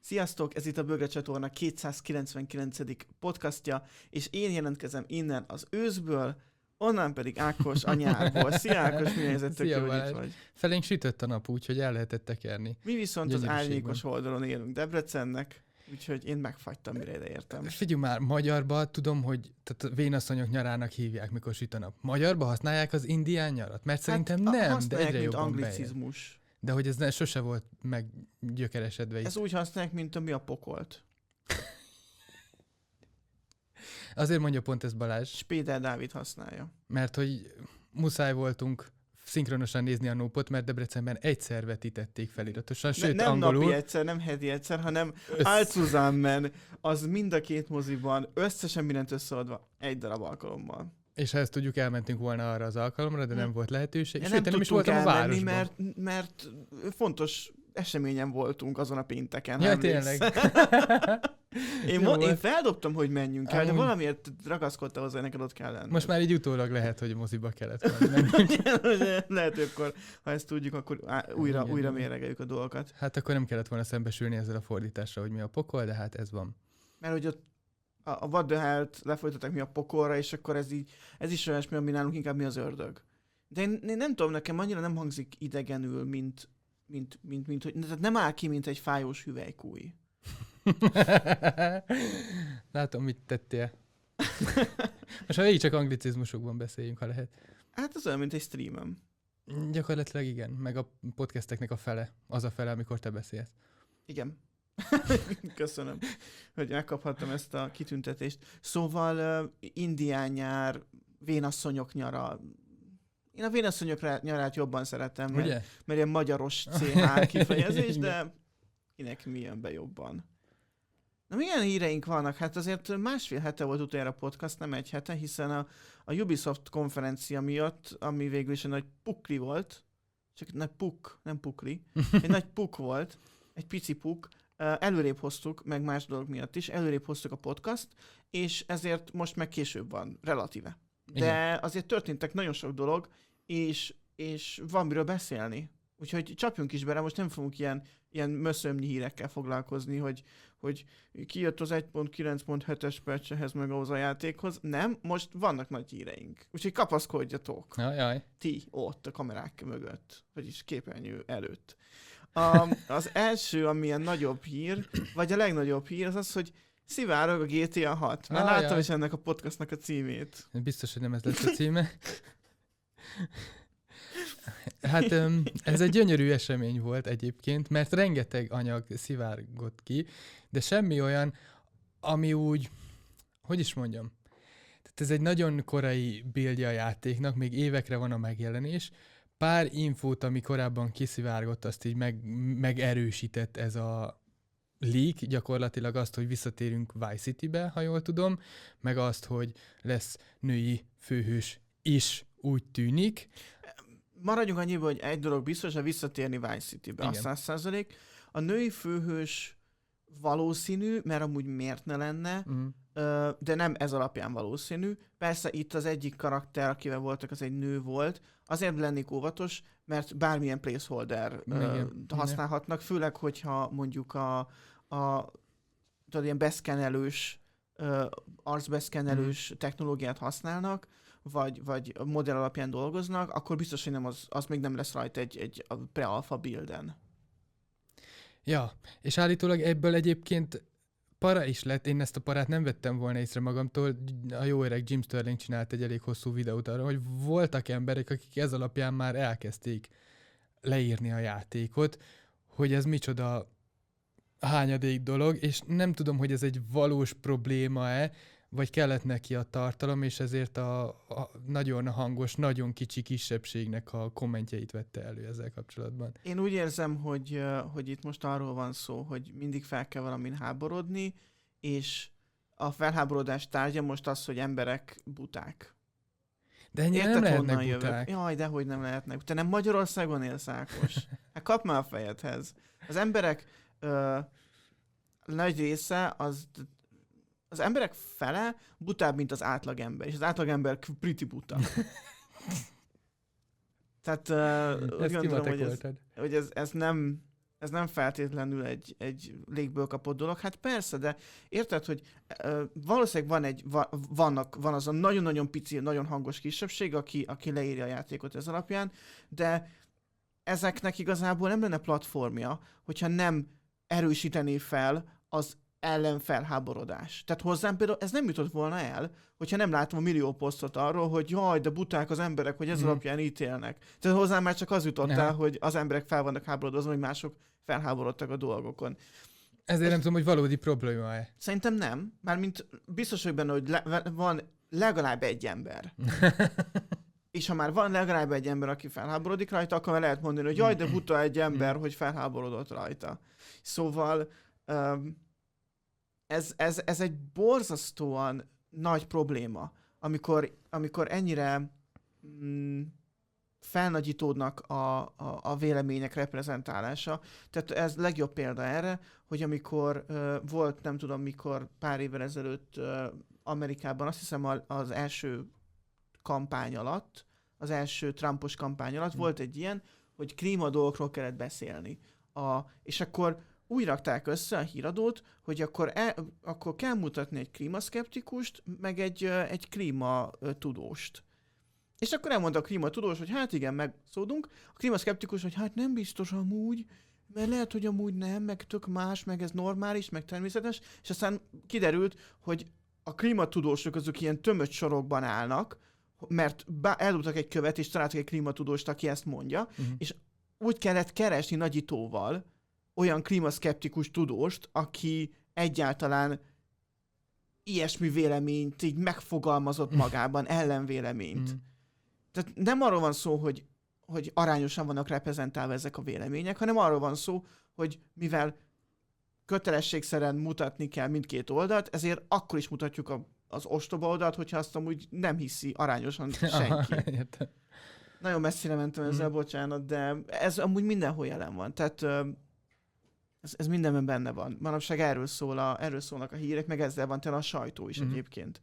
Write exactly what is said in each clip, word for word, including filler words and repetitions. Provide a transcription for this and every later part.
Sziasztok, ez itt a Bögre Csatorna kétszázkilencvenkilencedik podcastja, és én jelentkezem innen az őszből, onnan pedig Ákos a nyárból. Szia Ákos, mi helyzet, tök jó, hogy itt vagy? Felénk sütött a nap, úgyhogy el lehetett tekerni. Mi viszont az árnyékos oldalon élünk Debrecennek, úgyhogy én megfagytam, mire ide értem. Figyelj már, magyarba tudom, hogy tehát vénasszonyok nyarának hívják, mikor süt a nap. Magyarba használják az indián nyarat? Mert szerintem hát, nem, de egyre mint jobban anglicizmus. bejön. De hogy ez ne, sose volt meggyökeresedve. Ez úgy használják, mint ami a pokolt. Azért mondja pont ez Balázs. Spéder Dávid használja. Mert hogy muszáj voltunk szinkronosan nézni a nópot, mert Debrecenben egyszer vetítették feliratosan, sőt ne, nem angolul. napi egyszer, nem heti egyszer, hanem Össz... álcuzánmen, az mind a két moziban, összesen mindent összeadva egy darab alkalommal. És ha ezt tudjuk, elmentünk volna arra az alkalomra, de nem volt lehetőség. Ja, Sőt, nem, nem is voltam a városban. mert, mert fontos eseményen voltunk azon a pénteken. Ja, tényleg. én, mo- én feldobtam, hogy menjünk el, de Amúgy... valamiért ragaszkodta hozzá, neked ott kell lenni. Most már így utólag lehet, hogy moziba kellett menni. Lehet, hogy akkor, ha ezt tudjuk, akkor á, újra, igen, újra méregeljük a dolgokat. Hát akkor nem kellett volna szembesülni ezzel a fordítással, hogy mi a pokol, de hát ez van. Mert hogy ott a, a What the Hell-t lefolytatták mi a pokolra, és akkor ez így, ez is olyasmi, ami nálunk inkább mi az ördög. De én, én nem tudom, nekem annyira nem hangzik idegenül, mint, mint, mint, mint hogy tehát nem áll ki, mint egy fájós hüvelykúj. Látom, mit tettél. Most már végig csak anglicizmusokban beszéljünk, ha lehet. Hát ez olyan, mint egy streamem. Gyakorlatilag igen, meg a podcasteknek a fele. Az a fele, amikor te beszélsz. Igen. Köszönöm, hogy megkaphattam ezt a kitüntetést. Szóval uh, indián nyár, vénasszonyok nyara. Én a vénasszonyok nyarát jobban szeretem, mert, mert ilyen magyaros cé há kifejezés, de kinek mi jön be jobban. Na milyen híreink vannak? Hát azért másfél hete volt utoljára podcast, nem egy hete, hiszen a, a Ubisoft konferencia miatt, ami végül is egy nagy pukli volt, csak nagy puk, nem pukli, egy nagy puk volt, egy pici puk, előrébb hoztuk, meg más dolog miatt is, előrébb hoztuk a podcast, és ezért most meg később van, relatíve. De igen, azért történtek nagyon sok dolog, és, és van miről beszélni. Úgyhogy csapjunk is bele, most nem fogunk ilyen, ilyen möszömnyi hírekkel foglalkozni, hogy, hogy kijött az egy pont kilenc pont hetes patchhez meg ahhoz a játékhoz. Nem, most vannak nagy híreink. Úgyhogy kapaszkodjatok. Ajaj. Ti ott a kamerák mögött, vagyis képernyő előtt. A, az első, amilyen nagyobb hír, vagy a legnagyobb hír, az az, hogy szivárog a gé té á hat. Már Ajaj. láttam is ennek a podcastnak a címét. Biztos, hogy nem ez lesz a címe. Hát ez egy gyönyörű esemény volt egyébként, mert rengeteg anyag szivárgott ki, de semmi olyan, ami úgy, hogy is mondjam, tehát ez egy nagyon korai buildja a játéknak, még évekre van a megjelenés, pár infót, ami korábban kiszivárgott, azt így meg, megerősített ez a leak, gyakorlatilag azt, hogy visszatérünk Vice Citybe, ha jól tudom, meg azt, hogy lesz női főhős is, úgy tűnik. Maradjunk annyiba, hogy egy dolog biztos, hogy visszatérni Vice Citybe, a száz százalék. A női főhős valószínű, mert amúgy miért ne lenne, mm. de nem ez alapján valószínű. Persze itt az egyik karakter, akivel voltak, az egy nő volt. Azért lennék óvatos, mert bármilyen placeholder igen, használhatnak, igen. Főleg, hogyha mondjuk a, a tudod, ilyen beszkenelős, arcbeszkenelős mm. technológiát használnak, vagy, vagy modell alapján dolgoznak, akkor biztos, hogy nem az, az még nem lesz rajta egy, egy pre-alpha builden. Ja, és állítólag ebből egyébként para is lett, én ezt a parát nem vettem volna észre magamtól, a jó öreg Jim Sterling csinált egy elég hosszú videót arra, hogy voltak emberek, akik ez alapján már elkezdték leírni a játékot, hogy ez micsoda hányadék dolog, és nem tudom, hogy ez egy valós probléma-e, vagy kellett neki a tartalom, és ezért a, a nagyon hangos, nagyon kicsi kisebbségnek a kommentjeit vette elő ezzel kapcsolatban. Én úgy érzem, hogy, hogy itt most arról van szó, hogy mindig fel kell valamin háborodni, és a felháborodás tárgya most az, hogy emberek buták. De ennyire nem lehetnek buták. Jaj, dehogy nem lehetnek. Te nem Magyarországon élsz, Ákos? Hát kapd már a fejedhez. Az emberek ö, nagy része az... Az emberek fele butább, mint az átlagember, és az átlagember pretty buta. Tehát uh, úgy gondolom, hogy, ez, hogy ez, ez nem, ez nem feltétlenül egy, egy légből kapott dolog. Hát persze, de érted, hogy ö, valószínűleg van, egy, va, vannak, van az a nagyon-nagyon pici, nagyon hangos kisebbség, aki, aki leírja a játékot ez alapján, de ezeknek igazából nem lenne platformja, hogyha nem erősítené fel az ellenfelháborodás. Tehát hozzám például ez nem jutott volna el, hogyha nem látom a millió posztot arról, hogy jaj, de buták az emberek, hogy ez mm. alapján ítélnek. Tehát hozzám már csak az jutott el, hogy az emberek fel vannak háborodva, hogy mások felháborodtak a dolgokon. Ezért ez nem tudom, hogy valódi probléma-e. Szerintem nem. Mármint biztos, hogy benne, hogy le, van legalább egy ember. És ha már van legalább egy ember, aki felháborodik rajta, akkor lehet mondani, hogy jaj, de buta egy ember, hogy felháborodott rajta. Szóval um, ez, ez, ez egy borzasztóan nagy probléma, amikor, amikor ennyire mm, felnagyítódnak a, a, a vélemények reprezentálása. Tehát ez legjobb példa erre, hogy amikor uh, volt, nem tudom mikor, pár évvel ezelőtt uh, Amerikában, azt hiszem az első kampány alatt, az első Trumpos kampány alatt hmm. volt egy ilyen, hogy klíma dolgokról kellett beszélni. A, és akkor úgy rakták össze a híradót, hogy akkor, e, akkor kell mutatni egy klímaszkeptikust, meg egy, egy klímatudóst. És akkor elmondta a klímatudós, hogy hát igen, megszódunk. A klímaszkeptikus, hogy hát nem biztos amúgy, mert lehet, hogy amúgy nem, meg tök más, meg ez normális, meg természetes. És aztán kiderült, hogy a klímatudósok azok ilyen tömött sorokban állnak, mert eldugtak egy követ, és találtak egy klímatudóst, aki ezt mondja, uh-huh. és úgy kellett keresni nagyítóval olyan klímaszkeptikus tudóst, aki egyáltalán ilyesmi véleményt így megfogalmazott magában, ellenvéleményt. Uh-huh. Tehát nem arról van szó, hogy, hogy arányosan vannak reprezentálva ezek a vélemények, hanem arról van szó, hogy mivel kötelességszerűen mutatni kell mindkét oldalt, ezért akkor is mutatjuk a az ostoba oldalt, hogyha azt amúgy nem hiszi arányosan senki. Aha, nagyon messzire mentem ezzel, mm. bocsánat, de ez amúgy mindenhol jelen van. Tehát ez, ez mindenben benne van. Manapság erről, szól a, erről szólnak a hírek, meg ezzel van tele a sajtó is mm. egyébként.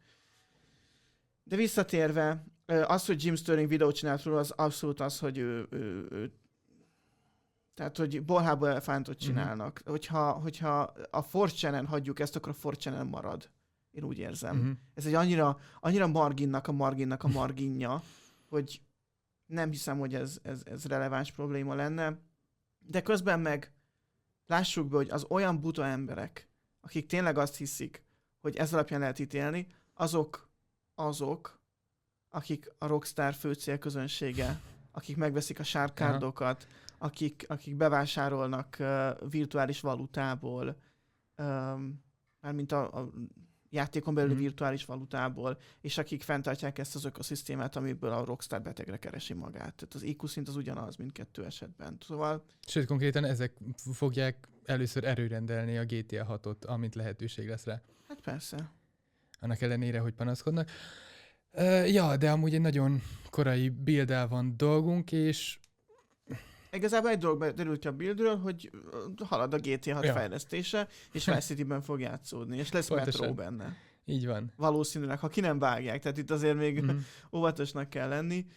De visszatérve, az, hogy Jim Sterling videót csinált róla, az abszolút az, hogy ő, ő, ő tehát, hogy bolhából elefántot csinálnak. Mm. Hogyha, hogyha a four channel hagyjuk ezt, akkor a four channel marad. Én úgy érzem. Uh-huh. Ez egy annyira, annyira marginnak a marginnak a marginja, hogy nem hiszem, hogy ez, ez, ez releváns probléma lenne. De közben meg lássuk be, hogy az olyan buta emberek, akik tényleg azt hiszik, hogy ez alapján lehet ítélni, azok, azok, akik a Rockstar fő célközönsége, akik megveszik a sárkárdokat, akik, akik bevásárolnak uh, virtuális valutából, um, mármint a, a játékon belül mm. virtuális valutából, és akik fenntartják ezt az ökoszisztémát, amiből a Rockstar betegre keresi magát. Tehát az í kú szint az ugyanaz mindkettő esetben. Szóval... Sőt, konkrétan ezek fogják először erőrendelni a gé té á hatot, amint lehetőség lesz rá. Hát persze. Annak ellenére, hogy panaszkodnak. Uh, ja, de amúgy egy nagyon korai build-el van dolgunk, és... Igazából egy dolog derült ki a buildről, hogy halad a gé té á hat ja. fejlesztése, és Vice City-ben fog játszódni, és lesz Metro benne. Így van. Valószínűleg, ha ki nem vágják, tehát itt azért még mm. óvatosnak kell lenni.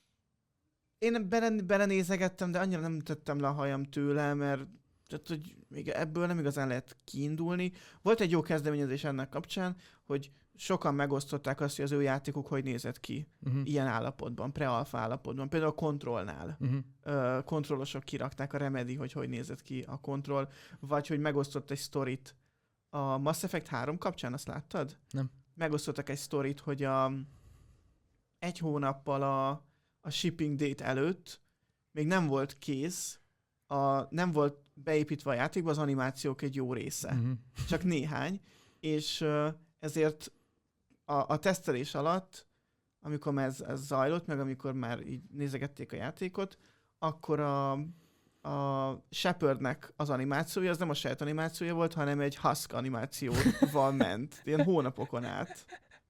Én bele, belenézegettem, de annyira nem tettem le a hajam tőle, mert tehát, hogy még ebből nem igazán lehet kiindulni. Volt egy jó kezdeményezés ennek kapcsán, hogy sokan megosztották azt, hogy az ő játékuk hogy nézett ki uh-huh. ilyen állapotban, pre-alpha állapotban. Például a Controlnál. Uh-huh. Uh, kontrollosok kirakták a Remedy, hogy hogy nézett ki a Control, vagy hogy megosztott egy sztorit a Mass Effect három kapcsán, azt láttad? Nem. Megosztottak egy sztorit, hogy a, egy hónappal a, a shipping date előtt még nem volt kész, a, nem volt beépítve a játékba az animációk egy jó része. Uh-huh. Csak néhány, és uh, ezért a, a tesztelés alatt, amikor ez, ez zajlott, meg amikor már így nézegették a játékot, akkor a, a Shepardnek az animációja, az nem a saját animációja volt, hanem egy Husk animációval ment. Ilyen hónapokon át.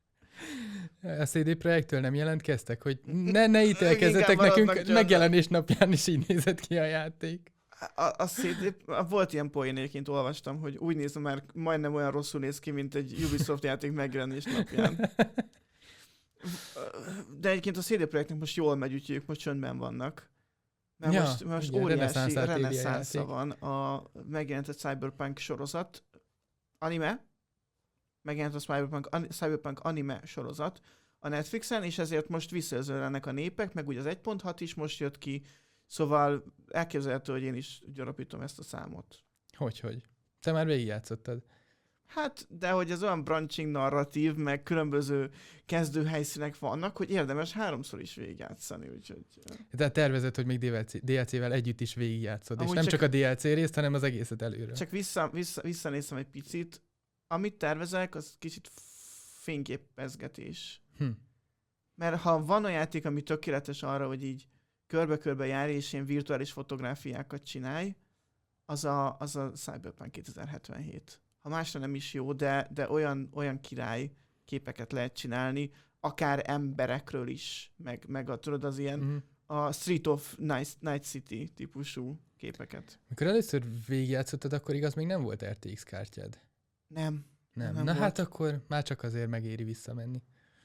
A cé dé Projektől nem jelentkeztek, hogy ne, ne ítélkezzetek nekünk, megjelenés napján is így nézett ki a játék. A, a cé dé, volt ilyen poén, egyébként olvastam, hogy úgy nézem, már majdnem olyan rosszul néz ki, mint egy Ubisoft játék megjelenés napján. De egyébként a cé dé Projektnek most jól megy, úgyhogy ők most csöndben vannak. Mert Ja, most, most igen, óriási reneszánszát éli a reneszánsza játék. van a megjelent a Cyberpunk sorozat, anime, megjelent a Cyberpunk, an, Cyberpunk anime sorozat a Netflixen, és ezért most visszaözöllenek a népek, meg ugye az egy pont hat is most jött ki, szóval elképzelhető, hogy én is gyarapítom ezt a számot. Hogy, hogy? Te már végigjátszottad. Hát, de hogy ez olyan branching narratív, meg különböző kezdőhelyszínek vannak, hogy érdemes háromszor is végigjátszani, úgyhogy... Tehát tervezed, hogy még dé el cé-vel együtt is végigjátszod, és nem csak, csak a dé el cé részt, hanem az egészet előre. Csak vissza, vissza, visszanéztem egy picit. Amit tervezek, az kicsit fényképezgetés. Hm. Mert ha van a játék, ami tökéletes arra, hogy így körbe-körbe járj, és ilyen virtuális fotográfiákat csinálj, az a, az a Cyberpunk kétezer-hetvenhét. Ha másra nem is jó, de, de olyan, olyan király képeket lehet csinálni, akár emberekről is, meg, meg a, tudod, az ilyen Mm. a Street of Night, Night City típusú képeket. Mikor először végigjátszottad, akkor igaz, még nem volt er té iksz kártyád. Nem. Nem. Nem Na volt. hát akkor már csak azért megéri visszamenni.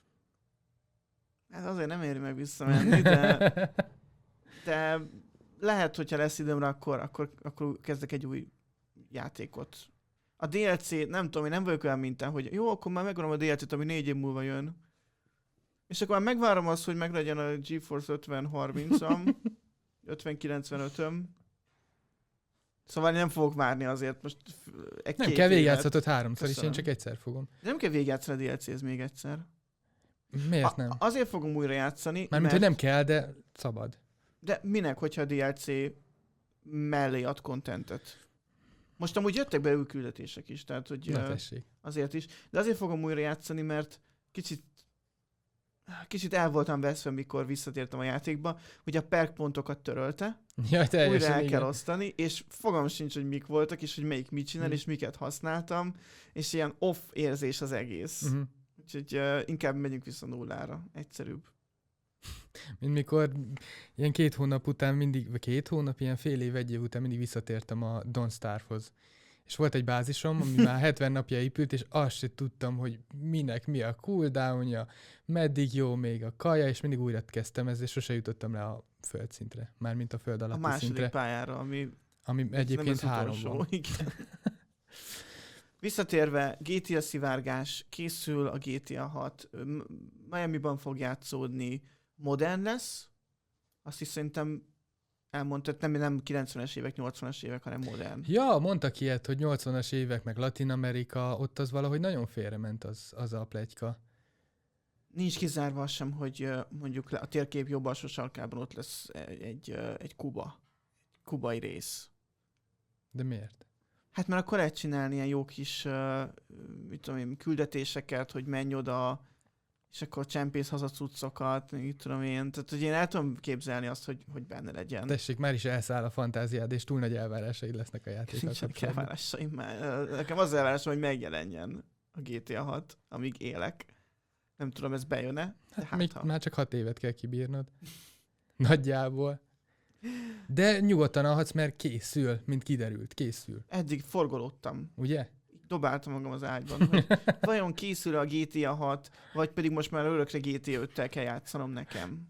Hát azért nem éri meg visszamenni, de, de lehet, hogyha lesz időmre, akkor, akkor, akkor kezdek egy új játékot. A dé el cé, nem tudom, én nem vagyok olyan minten, hogy jó, akkor már megvarom a dé el cét, ami négy év múlva jön. És akkor már megvárom azt, hogy meglegyen a GeForce ötven harmincam, ötven kilencvenötöm. Szóval nem fogok várni azért most egy Nem két kell évet. végigjátszhatod háromszor is, én Köszönöm. csak egyszer fogom. Nem kell végigjátszani a dé el cé-hez még egyszer. Miért nem? A, azért fogom újra játszani, Mármint, mert... hogy nem kell, de szabad. De minek, hogyha a dé el cé mellé ad contentet? Most amúgy jöttek be új küldetések is, tehát hogy Na ö, tessék. azért is. De azért fogom újra játszani, mert kicsit kicsit el voltam veszve, mikor visszatértem a játékba, hogy a perk pontokat törölte, Jaj, teljesen újra el igen. kell osztani, és fogalmam sincs, hogy mik voltak, és hogy melyik mit csinál, Hm. és miket használtam, és ilyen off érzés az egész. Uh-huh. Úgyhogy uh, inkább megyünk vissza nullára. Egyszerűbb. Mint mikor ilyen két hónap után mindig, vagy két hónap, ilyen fél év, egy év után mindig visszatértem a Don't Starve-hoz. És volt egy bázisom, ami már hetven napja épült, és azt se tudtam, hogy minek mi a cooldownja, meddig jó még a kaja, és mindig újra kezdtem ezzel, és sose jutottam le a földszintre. Mármint a föld A alatti második szintre, pályára, ami ami egyébként nem az három utolsó. van. Igen. Visszatérve, gé té á szivárgás, készül a gé té á hat, M- Miami-ban fog játszódni, modern lesz, azt is szerintem elmondtad, nem, nem kilencvenes évek, nyolcvanas évek, hanem modern. Ja, mondtak ilyet, hogy nyolcvanas évek, meg Latin Amerika, ott az valahogy nagyon félrement az, az a pletyka. Nincs kizárva az sem, hogy ö, mondjuk a térkép jobb alsó sarkában ott lesz egy, egy, ö, egy Kuba, kubai rész. De miért? Hát mert akkor lehet csinálni ilyen jó kis uh, mit tudom én, küldetéseket, hogy menj oda, és akkor csempész haza cuccokat, mit tudom én. Tehát, hogy én el tudom képzelni azt, hogy, hogy benne legyen. Tessék, már is elszáll a fantáziád, és túl nagy elvárásaid lesznek a játékkal Nincsenek kapcsolatban. elvárásaim már. Nekem az elvárásom, hogy megjelenjen a gé té á hat, amíg élek. Nem tudom, ez bejön-e? De Hát hát, még ha. már csak hat évet kell kibírnod. Nagyjából. De nyugodtan alhatsz, mert készül, mint kiderült, készül. Eddig forgolódtam. Ugye? Dobáltam magam az ágyban, hogy vajon készül a gé té á hat, vagy pedig most már örökre gé té á öttel kell játszanom nekem.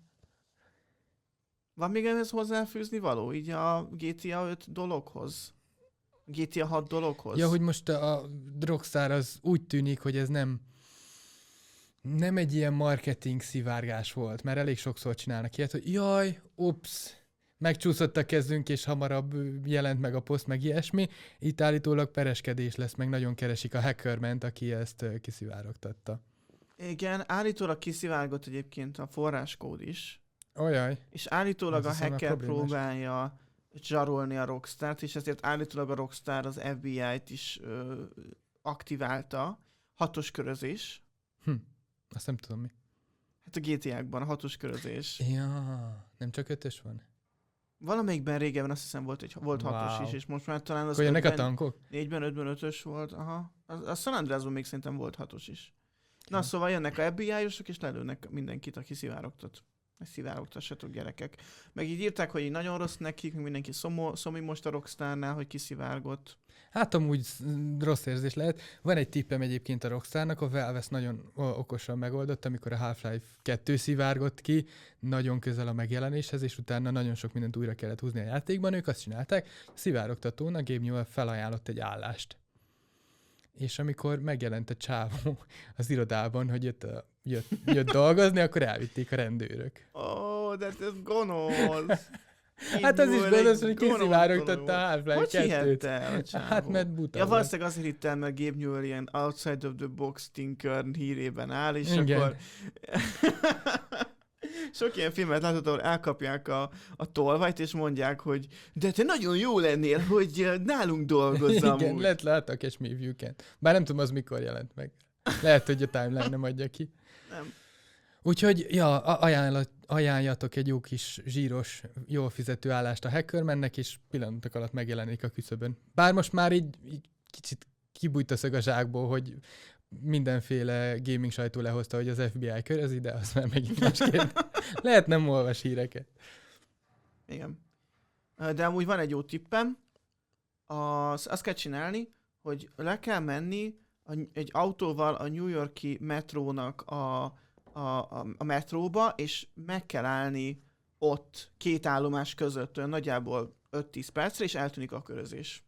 Van még ehhez hozzáfűzni való, így a gé té á öt dologhoz? gé té á hat dologhoz? Ja, hogy most a Rockstar az úgy tűnik, hogy ez nem nem egy ilyen marketing szivárgás volt, mert elég sokszor csinálnak ilyet, hogy jaj, ups, megcsúszott a kezünk, és hamarabb jelent meg a poszt, meg ilyesmi. Itt állítólag pereskedés lesz, meg nagyon keresik a hackerment, aki ezt ö, kiszivárogtatta. Igen, állítólag kiszivárgott egyébként a forráskód is, Olyaj. és állítólag Az a hiszem, a hacker problémás. próbálja zsarolni a Rockstart, és ezért állítólag a Rockstar az ef bé í-t is ö, aktiválta, hatos körözés. Hm. Azt nem tudom mi. Hát a gé té á-kban a hatos körözés. Ja, nem csak ötös van? Valamelyikben régebben azt hiszem volt, egy, volt Wow. hatos is, és most már talán az Akkor jönnek a ötven, tankok? négyben, ötben, ötös volt, aha. A, a San Andreasban még szerintem volt hatos is. Na Ja. szóval jönnek a ef bé í-osok, és lelőnek mindenkit, aki szivárogtat. Ezt szivárogtassatok, gyerekek. Meg így írták, hogy így nagyon rossz nekik, meg mindenki szomó, szomi most a Rockstarnál, hogy kiszivárgott. Hát amúgy rossz érzés lehet. Van egy tippem egyébként a Rockstarnak, a Valve ezt nagyon okosan megoldott, amikor a Half-Life kettő szivárgott ki, nagyon közel a megjelenéshez, és utána nagyon sok mindent újra kellett húzni a játékban. Ők azt csinálták, a szivárogtatón a Gabe Newell felajánlott egy állást. És amikor megjelent a csávó az irodában, hogy jött, a, jött, jött dolgozni, akkor elvitték a rendőrök. Ó, oh, de ez gonosz. Hát az is gonosz, hogy kiszivárogtatta a Half-Life Hogy kettőt. el a csávó? Hát mert buta Ja, volt. valószínűleg azért hitt el, mert Gabe Newell ilyen outside of the box thinker hírében áll, és Igen. akkor... Sok ilyen filmet látod, ahol elkapják a, a tolvajt, és mondják, hogy de te nagyon jó lennél, hogy nálunk dolgozzam. Igen, lehet láttak és View-ken. Bár nem tudom, az mikor jelent meg. Lehet, hogy a timeline nem adja ki. Nem. Úgyhogy, ja, ajánlat, ajánljatok egy jó kis zsíros, jól fizető állást a Hackermannek, és pillanatok alatt megjelenik a küszöbön. Bár most már így, így kicsit kibújt a szög a zsákból, hogy mindenféle gaming sajtó lehozta, hogy az ef bé i körözi, de az már megint másként. Lehet nem olvas híreket. Igen. De amúgy van egy jó tippem. Az, azt kell csinálni, hogy le kell menni a, egy autóval a New York-i metrónak a, a, a, a metróba, és meg kell állni ott két állomás között, olyan nagyjából öt-tíz percre, és eltűnik a körözés.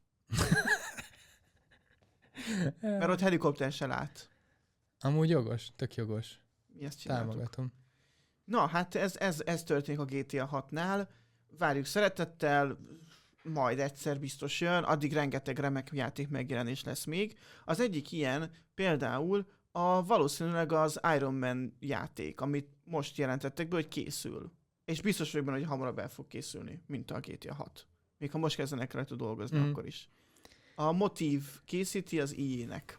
Mert ott helikopter se lát. Amúgy jogos, tök jogos. Mi ezt csináltuk. Támogatom. Na, hát ez, ez, ez történik a gé té á hatnál. Várjuk szeretettel, majd egyszer biztos jön, addig rengeteg remek játék megjelenés lesz még. Az egyik ilyen például a valószínűleg az Iron Man játék, amit most jelentettek be, hogy készül. És biztos vagyok benne, hogy hamarabb el fog készülni, mint a gé té á hat. Még ha most kezdenek rajta dolgozni, mm. akkor is. A Motív készíti az í á-nek.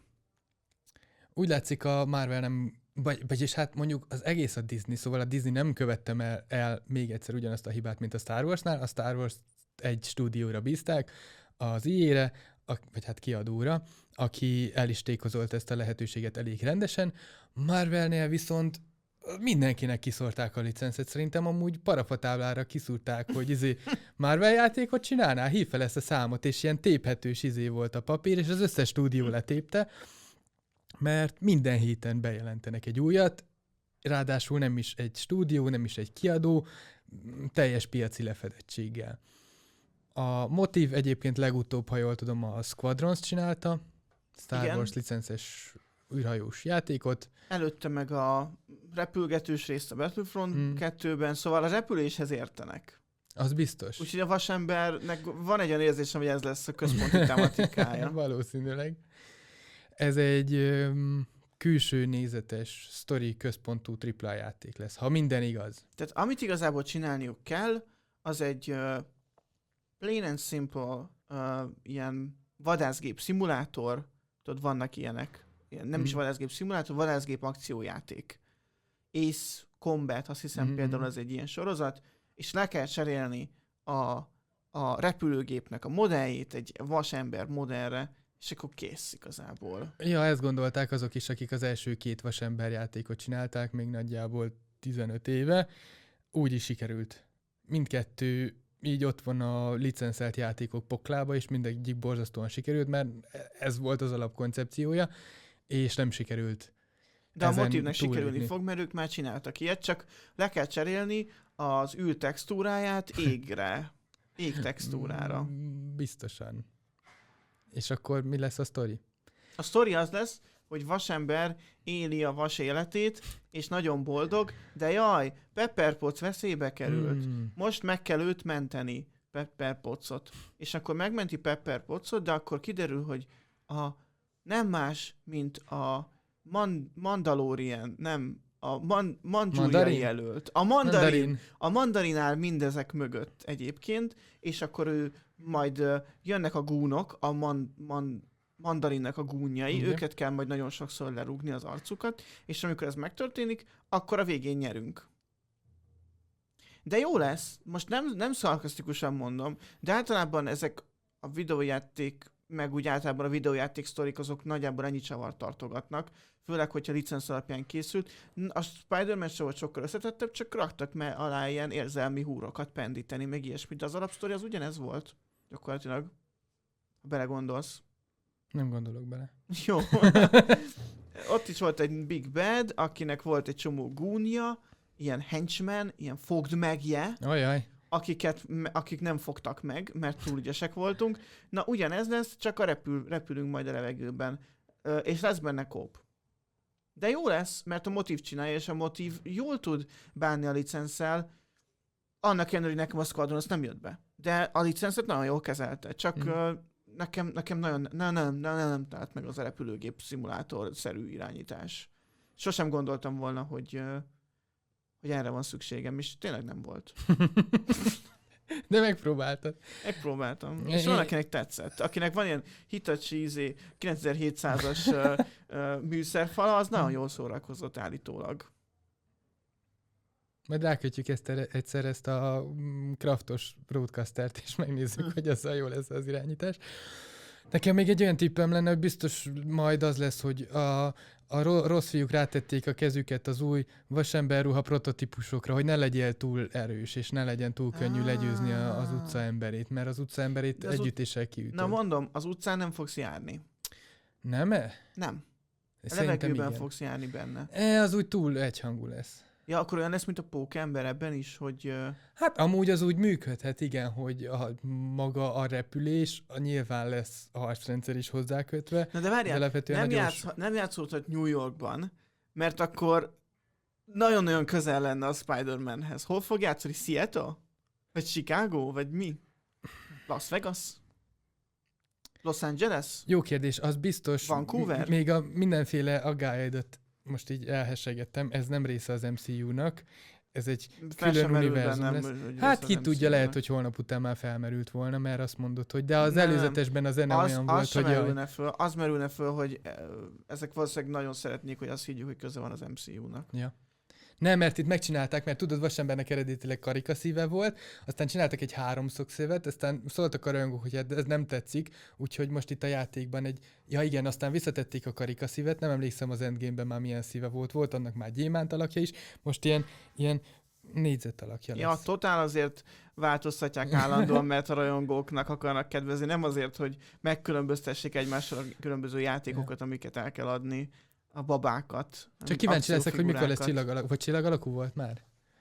Úgy látszik, a Marvel nem, vagy, vagyis hát mondjuk az egész a Disney, szóval a Disney nem követtem el, el még egyszer ugyanazt a hibát, mint a Star Warsnál. A Star Wars egy stúdióra bízták, az í á-re, a, vagy hát kiadóra, aki el is tékozolt ezt a lehetőséget elég rendesen. Marvelnél viszont mindenkinek kiszórták a licencet. Szerintem amúgy parafatáblára kiszúrták, hogy izé Marvel játékot csinálnál, hív fel ezt a számot, és ilyen téphetős izé volt a papír, és az összes stúdió letépte, mert minden héten bejelentenek egy újat, ráadásul nem is egy stúdió, nem is egy kiadó, teljes piaci lefedettséggel. A Motív egyébként legutóbb, ha jól tudom, a Squadrons csinálta, Star Igen. Wars licences űrhajós játékot. Előtte meg a repülgetős részt a Battlefront Hmm. kettőben, szóval a repüléshez értenek. Az biztos. Úgyhogy a vasembernek van egy olyan érzésem, hogy ez lesz a központi tematikája. Valószínűleg. Ez egy öm, külső nézetes, sztori központú tripla játék lesz, ha minden igaz. Tehát amit igazából csinálniuk kell, az egy uh, plain and simple uh, ilyen vadászgép szimulátor, tudod, vannak ilyenek. Ilyen, nem mm. is vadászgép szimulátor, vadászgép akciójáték. Ace Combat, azt hiszem mm-hmm. például az egy ilyen sorozat, és le kell cserélni a, a repülőgépnek a modelljét egy vasember modellre, és akkor kész igazából. Ja, ezt gondolták azok is, akik az első két vasember játékot csinálták, még nagyjából tizenöt éve. Úgy is sikerült. Mindkettő így ott van a licenszelt játékok poklába, és mindegyik borzasztóan sikerült, mert ez volt az alapkoncepciója, és nem sikerült. De a Motívnek sikerülni fog, mert ők már csináltak ilyet, csak le kell cserélni az űr textúráját égre. Ég textúrára. Biztosan. És akkor mi lesz a sztori? A sztori az lesz, hogy vasember éli a vas életét, és nagyon boldog, de jaj, Pepper Potts veszélybe került. Mm. Most meg kell őt menteni, Pepper Pottsot. És akkor megmenti Pepper Pottsot, de akkor kiderül, hogy a nem más, mint a Man- Mandalorian, nem, a man- Mandzsúria jelölt. A mandarin, mandarin. A mandarin áll mindezek mögött egyébként, és akkor ő majd uh, jönnek a gúnok, a man- man- mandarinnek a gúnjai, igen. Őket kell majd nagyon sokszor lerúgni az arcukat, és amikor ez megtörténik, akkor a végén nyerünk. De jó lesz, most nem, nem szarkasztikusan mondom, de általában ezek a videójáték, meg úgy általában a videójáték sztorik, azok nagyjából ennyi csavart tartogatnak, főleg, hogyha licensz alapján készült. A Spider-Man se volt sokkal összetettebb, csak raktak me alá ilyen érzelmi húrokat pendíteni, meg ilyesmit, de az alapsztori az ugyanez volt, gyakorlatilag, ha belegondolsz. Nem gondolok bele. Jó. Ott is volt egy Big Bad, akinek volt egy csomó gúnja, ilyen henchman, ilyen fogd megje, Ajaj. akiket, akik nem fogtak meg, mert túl ügyesek voltunk. Na, ugyanez lesz, csak a repül, repülünk majd a levegőben. Ö, és lesz benne kóp. De jó lesz, mert a Motív csinálja, és a Motív jól tud bánni a licenszel. Annak ellenére, hogy nekem a Squadron az nem jött be. De a licenszet nagyon jól kezelte. Csak mm. ö, nekem, nekem nagyon nem, nem, nem, nem talált meg az a repülőgép szimulátor-szerű irányítás. Sosem gondoltam volna, hogy, ö, hogy erre van szükségem, és tényleg nem volt. De megpróbáltad. Megpróbáltam. És van, akinek tetszett. Akinek van ilyen Hitachi izé, kilencezer-hétszázas uh, uh, műszerfala, az nagyon jól szórakozott állítólag. Majd rákötjük ezt egyszer ezt a kraftos broadcastert, és megnézzük, hogy azzal jó lesz az irányítás. Nekem még egy olyan tippem lenne, hogy biztos majd az lesz, hogy a, a rossz fiúk rátették a kezüket az új vasemberruha prototípusokra, hogy ne legyél túl erős, és ne legyen túl könnyű legyőzni a, az utca emberét, mert az utca emberét együttéssel kiütöd. Na mondom, az utcán nem fogsz járni. Nem-e? Nem. A Szerintem levegőben igen. fogsz járni benne. E, az úgy túl egyhangú lesz. Ja, akkor olyan lesz, mint a pókember ebben is, hogy... Uh... Hát amúgy az úgy működhet, igen, hogy a, maga a repülés, a nyilván lesz a harcrendszer is hozzákötve. Na de várjál, nem, játsz, nem játszódhat New Yorkban, mert akkor nagyon-nagyon közel lenne a Spider-Manhez. Hol fog játszani? Seattle? Vagy Chicago? Vagy mi? Las Vegas? Los Angeles? Jó kérdés, az biztos. Vancouver? Még a mindenféle aggályodat most így elhessegettem, ez nem része az em cé ú-nak, ez egy Fel külön univerzum bennem, lesz. hogy Hát ki em cé tudja, lehet, ú-nak. hogy holnap után már felmerült volna, mert azt mondod, hogy de az Nem, előzetesben a zene az, olyan az volt, sem hogy jaj. merülne föl, az merülne föl, hogy eh, ezek valószínűleg nagyon szeretnék, hogy azt higgyük, hogy köze van az em cé ú-nak. Ja. Nem, mert itt megcsinálták, mert tudod, Vasembernek eredetileg karikaszíve volt, aztán csináltak egy háromszögszívet, aztán szóltak a rajongók, hogy ez nem tetszik, úgyhogy most itt a játékban egy... Ja igen, aztán visszatették a karikaszívet, nem emlékszem az Endgame-ben már milyen szíve volt, volt annak már gyémánt alakja is, most ilyen, ilyen négyzet alakja lesz. Ja, totál azért változtatják állandóan, mert a rajongóknak akarnak kedvezni, nem azért, hogy megkülönböztessék egymással a különböző játékokat, amiket el kell adni, a babákat. Csak kíváncsi leszek, hogy mikor lesz akciófigurákat. csillag alakú, vagy csillag alakú volt már?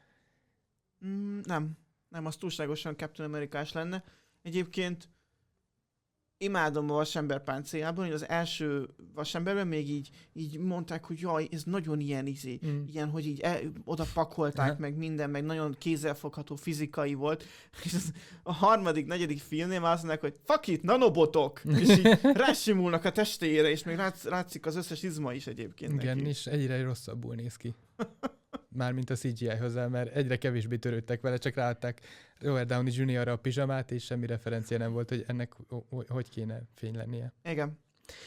Mm, nem. Nem, az túlságosan Captain Amerikás lenne. Egyébként imádom a vasember páncéljában, hogy az első vasemberben még így, így mondták, hogy jaj, ez nagyon ilyen izé, Mm. ilyen, hogy így e, oda pakolták Aha. meg minden, meg nagyon kézzelfogható fizikai volt. És az, a harmadik, negyedik filmnél már azt mondják, hogy fuck it, nanobotok! És így rásimulnak a testére, és még látsz, látszik az összes izma is egyébként Igen, neki. és egyre rosszabbul néz ki. Mármint a cé gé í hozzá, mert egyre kevésbé törődtek vele, csak ráadták Robert Downey juniorra a pizsamát, és semmi referencia nem volt, hogy ennek hogy kéne fény lennie. Igen.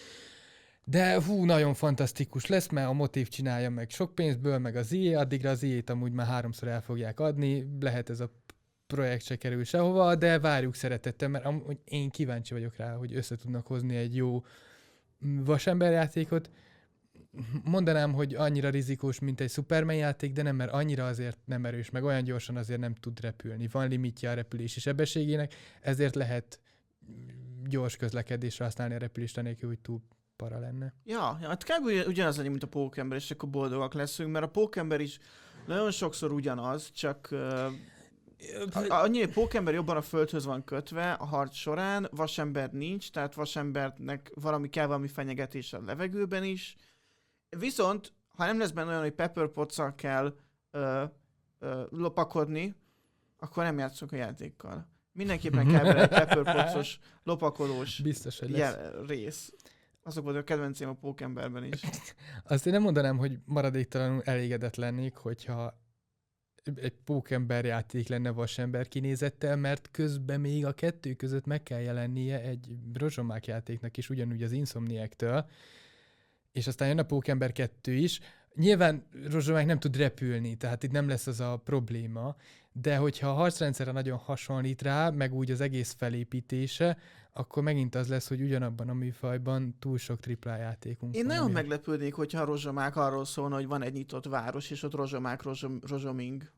De hú, nagyon fantasztikus lesz, mert a Motív csinálja meg sok pénzből, meg az i á, addigra az i á-t amúgy már háromszor el fogják adni, lehet ez a projekt se kerül sehova, de várjuk szeretettel, mert amúgy én kíváncsi vagyok rá, hogy össze tudnak hozni egy jó vasemberjátékot. Mondanám, hogy annyira rizikós, mint egy Superman játék, de nem, mert annyira azért nem erős, meg olyan gyorsan azért nem tud repülni. Van limitje a repülési sebességének, ezért lehet gyors közlekedésre használni a repülést, anélkül, hogy túl para lenne. Ja, ja, hát kb. Ugyanaz legyen, mint a pókember, és akkor boldogak leszünk, mert a pókember is nagyon sokszor ugyanaz, csak uh, annyi, hogy pókember jobban a földhöz van kötve a harc során, vasember nincs, tehát vasembernek valami kell, valami fenyegetés a levegőben is. Viszont, ha nem lesz benne olyan, hogy Pepper Potts-szal kell ö, ö, lopakodni, akkor nem játszunk a játékkal. Mindenképpen kell bele egy Pepper Potts-os lopakolós Biztos, hogy lesz. jel- rész. Azok volt a kedvencém a pókemberben is. Azt én nem mondanám, hogy maradéktalanul elégedett lennék, hogyha egy pókember játék lenne vasember kinézettel, mert közben még a kettő között meg kell jelennie egy rozsomák játéknak is, ugyanúgy az Insomniac-től, és aztán jön a Pókember kettő is. Nyilván rozsomák nem tud repülni, tehát itt nem lesz az a probléma, de hogyha a harcrendszerre nagyon hasonlít rá, meg úgy az egész felépítése, akkor megint az lesz, hogy ugyanabban a műfajban túl sok triplá játékunk Én van. nagyon ami- meglepődnék, hogyha a rozsomák arról szólna, hogy van egy nyitott város, és ott rozsomák, rozsom, rozsoming.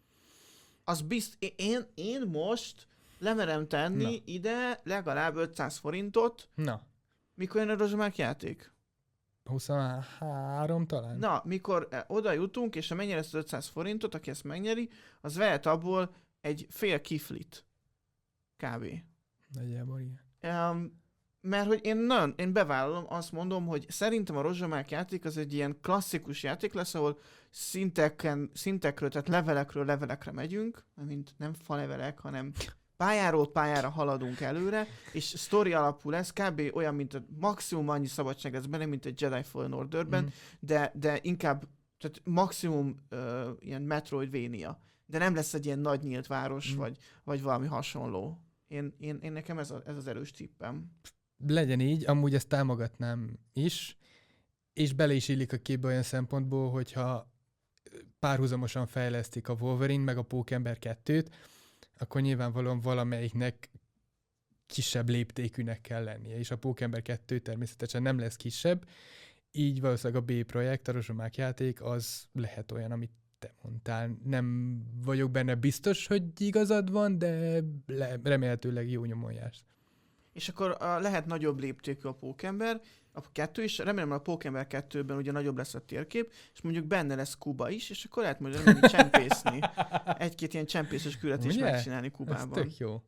Az bizt... Én, én most lemerem tenni Na. ide legalább ötszáz forintot, Na, Mikor jön a rozsomák játék? huszonhárom talán? Na, mikor oda jutunk, és ha megnyer ezt az ötszáz forintot, aki ezt megnyeri, az vehet abból egy fél kiflit. Kb. Nagyjából igen. Um, mert hogy én nagyon, én bevállalom, azt mondom, hogy szerintem a rozsomák játék az egy ilyen klasszikus játék lesz, ahol szinteken, szintekről, tehát levelekről levelekre megyünk, mint nem falevelek, hanem pályáról pályára haladunk előre, és sztori alapú lesz, kb. Olyan, mint a maximum annyi szabadság lesz benne, mint egy Jedi Fallen Orderben, mm. de, de inkább tehát maximum uh, ilyen Metroidvania, de nem lesz egy ilyen nagy nyílt város, mm. vagy, vagy valami hasonló. Én, én, én nekem ez, a, ez az erős tippem. Legyen így, amúgy ezt támogatnám is, és bele is illik a képbe olyan szempontból, hogyha párhuzamosan fejlesztik a Wolverine meg a Pókember kettőt, akkor nyilvánvalóan valamelyiknek kisebb léptékűnek kell lennie, és a Pókember kettő természetesen nem lesz kisebb, így valószínűleg a B projekt, a rozsomák játék, az lehet olyan, amit te mondtál. Nem vagyok benne biztos, hogy igazad van, de le, remélhetőleg jó nyomon jársz. És akkor a, lehet nagyobb léptékű a Pókember, a kettő is, remélem a Pókember kettőben ugye nagyobb lesz a térkép, és mondjuk benne lesz Kuba is, és akkor lehet majd menni csempészni. Egy-két ilyen csempészes kület is megcsinálni Kubában. Ez tök jó.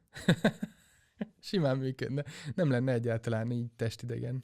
Simán működne. Nem lenne egyáltalán így testidegen.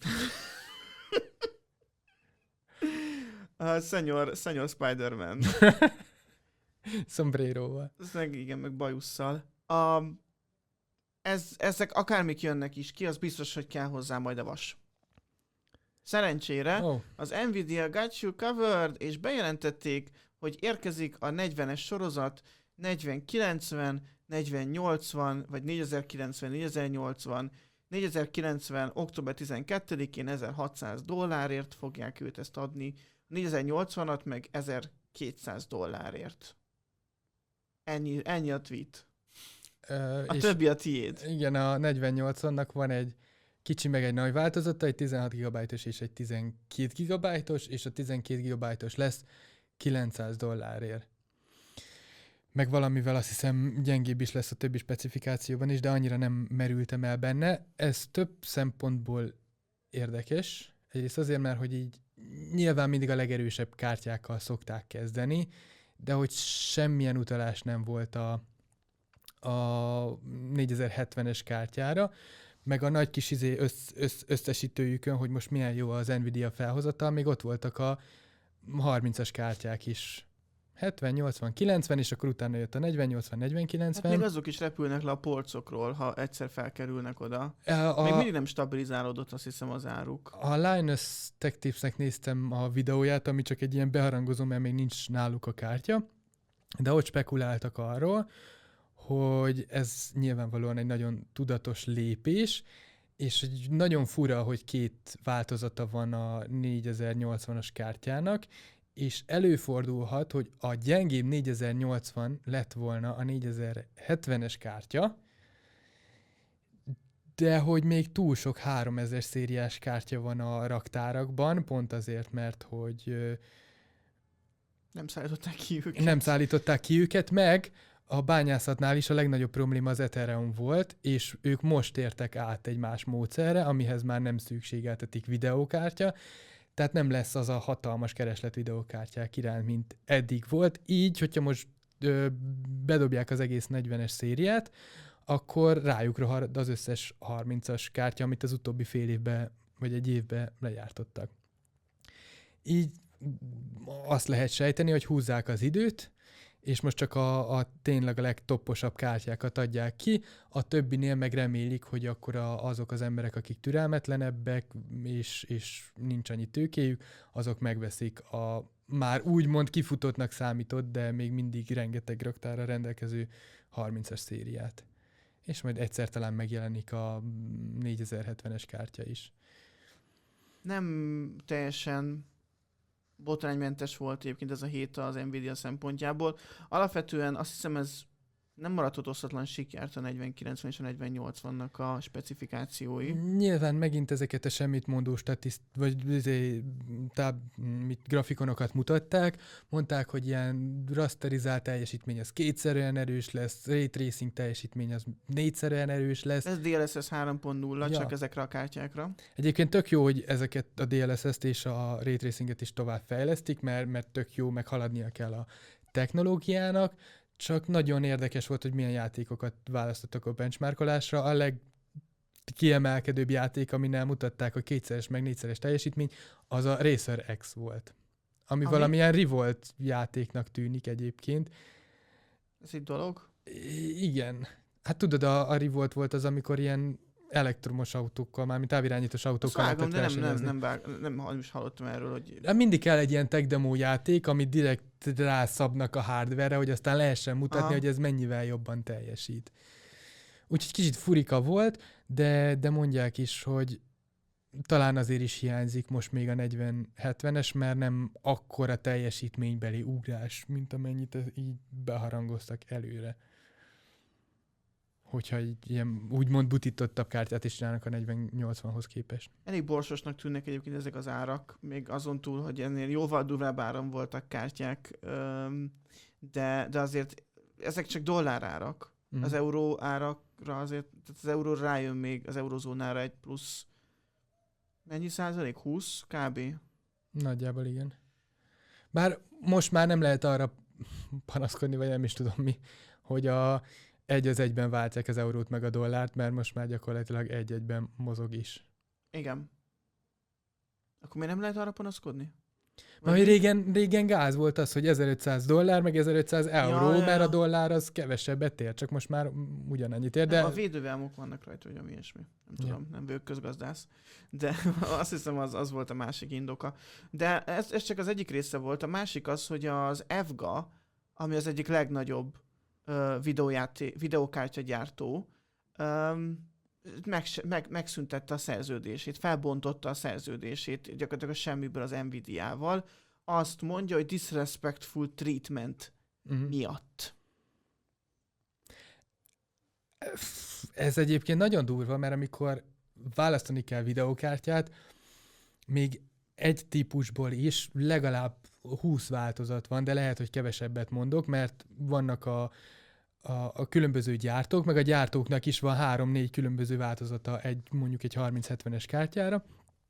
Uh, Senior, Senior Spider-Man. Sombreroval. Ez meg, igen, meg bajusszal. Um, ez, ezek akármik jönnek is ki, az biztos, hogy kell hozzá majd a vas. Szerencsére oh. az Nvidia got you covered, és bejelentették, hogy érkezik a negyvenes sorozat, negyven kilencven, negyven nyolcvan, vagy négyezer-kilencven, négyezer-nyolcvan, négyezer-kilencven október tizenkettedikén ezerhatszáz dollárért fogják őt ezt adni, négyezer-nyolcvanat meg ezerkétszáz dollárért. Ennyi, ennyi a tweet. Uh, a többi a tiéd. Igen, a negyven nyolcvannak van egy kicsi meg egy nagy változata, egy tizenhat gigabájtos és egy tizenkét gigabájtos, és a tizenkét gigabájtos lesz kilencszáz dollárért. Meg valamivel azt hiszem gyengébb is lesz a többi specifikációban is, de annyira nem merültem el benne. Ez több szempontból érdekes. Egyrészt azért, mert hogy így nyilván mindig a legerősebb kártyákkal szokták kezdeni, de hogy semmilyen utalás nem volt a, a négyezer-hetvenes kártyára, meg a nagy kis izé össz, össz, összesítőjükön, hogy most milyen jó az Nvidia felhozatal, még ott voltak a harmincas kártyák is. hetven, nyolcvan, kilencven, és akkor utána jött a negyven, nyolcvan, negyven, kilencven. Hát még azok is repülnek le a polcokról, ha egyszer felkerülnek oda. A, még mindig nem stabilizálódott, azt hiszem, az áruk. A Linus Tech Tipsnek néztem a videóját, ami csak egy ilyen beharangozó, mert még nincs náluk a kártya, de ott spekuláltak arról, hogy ez nyilvánvalóan egy nagyon tudatos lépés, és nagyon fura, hogy két változata van a négyezer-nyolcvanas kártyának, és előfordulhat, hogy a gyengébb négyezer-nyolcvan lett volna a négyezer-hetvenes kártya, de hogy még túl sok háromezer szériás kártya van a raktárakban, pont azért, mert hogy nem szállították ki őket. Nem szállították ki őket, meg a bányászatnál is a legnagyobb probléma az Ethereum volt, és ők most értek át egy más módszerre, amihez már nem szükségeltetik videókártya, tehát nem lesz az a hatalmas kereslet videókártyák iránt, mint eddig volt. Így, hogyha most ö, bedobják az egész negyvenes szériát, akkor rájuk rohad az összes harmincas kártya, amit az utóbbi fél évben, vagy egy évben lejártottak. Így azt lehet sejteni, hogy húzzák az időt, és most csak a, a tényleg a legtopposabb kártyákat adják ki, a többinél meg remélik, hogy akkor a, azok az emberek, akik türelmetlenebbek, és, és nincs annyi tőkéjük, azok megveszik a már úgymond kifutottnak számított, de még mindig rengeteg raktárra rendelkező harmincas szériát. És majd egyszer talán megjelenik a négyezer-hetvenes kártya is. Nem teljesen botránymentes volt egyébként ez a hét az Nvidia szempontjából. Alapvetően azt hiszem ez nem maradt ott osztatlan sikert a negyven kilencven és a negyven nyolcvannak a specifikációi. Nyilván megint ezeket a semmit mondó statiszt, vagy izé, táb, mit, grafikonokat mutatták, mondták, hogy ilyen rasterizált teljesítmény az kétszer olyan erős lesz, ray tracing teljesítmény az négyszer olyan erős lesz. Ez dé el es es három pont nulla, ja. Csak ezekre a kártyákra. Egyébként tök jó, hogy ezeket a dé el es es-t és a ray tracinget is tovább fejlesztik, mert, mert tök jó, meg haladnia kell a technológiának, csak nagyon érdekes volt, hogy milyen játékokat választottak a benchmarkolásra. A legkiemelkedőbb játék, aminél mutatták a kétszeres meg négyszeres teljesítmény, az a Racer X volt. Ami, ami valamilyen Revolt játéknak tűnik egyébként. Ez egy dolog? I- igen. Hát tudod, a, a Revolt volt az, amikor ilyen elektromos autókkal, mármint távirányítós autókkal lehetett versenyezni. Nem, nem, nem, nem, nem is hallottam erről, hogy... De mindig kell egy ilyen tech demo játék, amit direkt rászabnak a hardware-re, hogy aztán lehessen mutatni, aha, hogy ez mennyivel jobban teljesít. Úgyhogy kicsit furika volt, de, de mondják is, hogy talán azért is hiányzik most még a negyven hetvenes, mert nem akkora teljesítménybeli ugrás, mint amennyit így beharangoztak előre. Hogyha így ilyen úgymond butítottabb kártyát is csinálnak a negyven nyolcvanhoz képest. Elég borsosnak tűnnek egyébként ezek az árak, még azon túl, hogy ennél jóval durvább áram voltak kártyák, de, de azért ezek csak dollárárak. Mm. Az euró árakra azért, tehát az euró rájön még az eurozónára egy plusz, mennyi százalék? húsz kb. Nagyjából igen. Bár most már nem lehet arra panaszkodni, vagy nem is tudom mi, hogy a egy az egyben váltják az eurót meg a dollárt, mert most már gyakorlatilag egy-egyben mozog is. Igen. Akkor miért nem lehet arra panaszkodni? Mert hogy régen, régen gáz volt az, hogy ezerötszáz dollár, meg ezerötszáz euró, ja, ja, ja. mert a dollár az kevesebbet ér, csak most már ugyanannyit ér. De... Nem, a védővámok vannak rajta, vagy ami ilyesmi. Nem tudom, ja. nem vagyok közgazdász. De azt hiszem, az, az volt a másik indoka. De ez, ez csak az egyik része volt. A másik az, hogy az e ef gé á, ami az egyik legnagyobb videójáté, videókártyagyártó um, meg, meg, megszüntette a szerződését, felbontotta a szerződését gyakorlatilag a semmiből az Nvidia-val. Azt mondja, hogy disrespectful treatment uh-huh. miatt. Ez egyébként nagyon durva, mert amikor választani kell videókártyát, még egy típusból is legalább húsz változat van, de lehet, hogy kevesebbet mondok, mert vannak a, a, a különböző gyártók, meg a gyártóknak is van három-négy különböző változata egy mondjuk egy harminc hetvenes kártyára,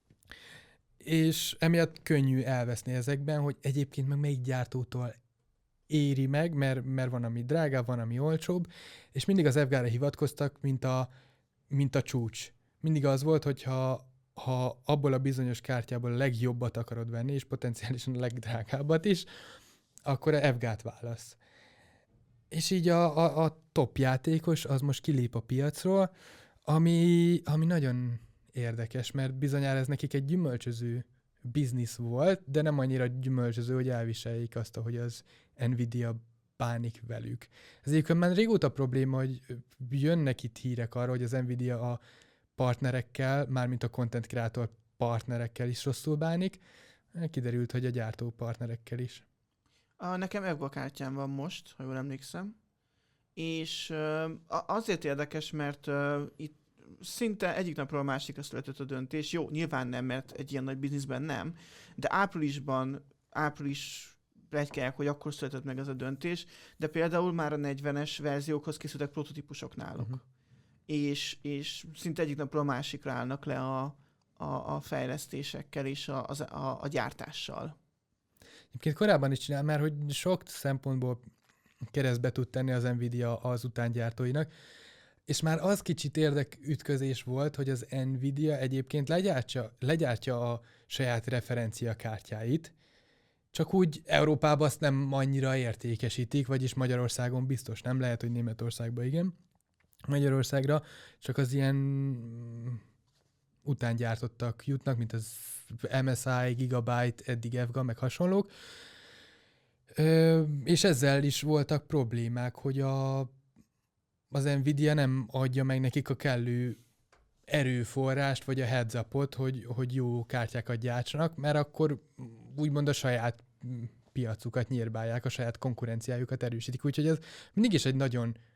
és emiatt könnyű elveszni ezekben, hogy egyébként meg melyik gyártótól éri meg, mert, mert van, ami drágább, van, ami olcsóbb, és mindig az ef gé á-ra hivatkoztak, mint a, mint a csúcs. Mindig az volt, hogyha ha abból a bizonyos kártyából a legjobbat akarod venni, és potenciálisan a legdrágábbat is, akkor a ef gé á-t válasz. És így a, a, a top játékos az most kilép a piacról, ami, ami nagyon érdekes, mert bizonyára ez nekik egy gyümölcsöző biznisz volt, de nem annyira gyümölcsöző, hogy elviseljék azt, hogy az Nvidia bánik velük. Ez egyébként már régóta probléma, hogy jönnek itt hírek arra, hogy az Nvidia a partnerekkel, mármint a content creator partnerekkel is rosszul bánik. Kiderült, hogy a gyártó partnerekkel is. A, nekem ef gé á kártyám van most, ha jól emlékszem. És uh, azért érdekes, mert uh, itt szinte egyik napról a másikra született a döntés. Jó, nyilván nem, mert egy ilyen nagy bizniszben nem, de áprilisban, április pletykálják, hogy akkor született meg ez a döntés, de például már a negyvenes verziókhoz készültek prototípusok náluk. Uh-huh. És, és szinte egyik napról a másikra állnak le a, a, a fejlesztésekkel és a, a, a gyártással. Egyébként korábban is csinál már, hogy sok szempontból keresztbe tud tenni az Nvidia az utángyártóinak, és már az kicsit érdekütközés volt, hogy az Nvidia egyébként legyártja, legyártja a saját referenciakártyáit, csak úgy Európában azt nem annyira értékesítik, vagyis Magyarországon biztos nem, lehet, hogy Németországban igen. Magyarországra csak az ilyen utángyártottak jutnak, mint az em es i, Gigabyte, eddig ef gé á, meg hasonlók. Ö, és ezzel is voltak problémák, hogy a, az Nvidia nem adja meg nekik a kellő erőforrást, vagy a heads upot, hogy, hogy jó kártyákat gyártsanak, mert akkor úgymond a saját piacukat nyírbálják, a saját konkurenciájukat erősítik. Úgyhogy ez mindig is egy nagyon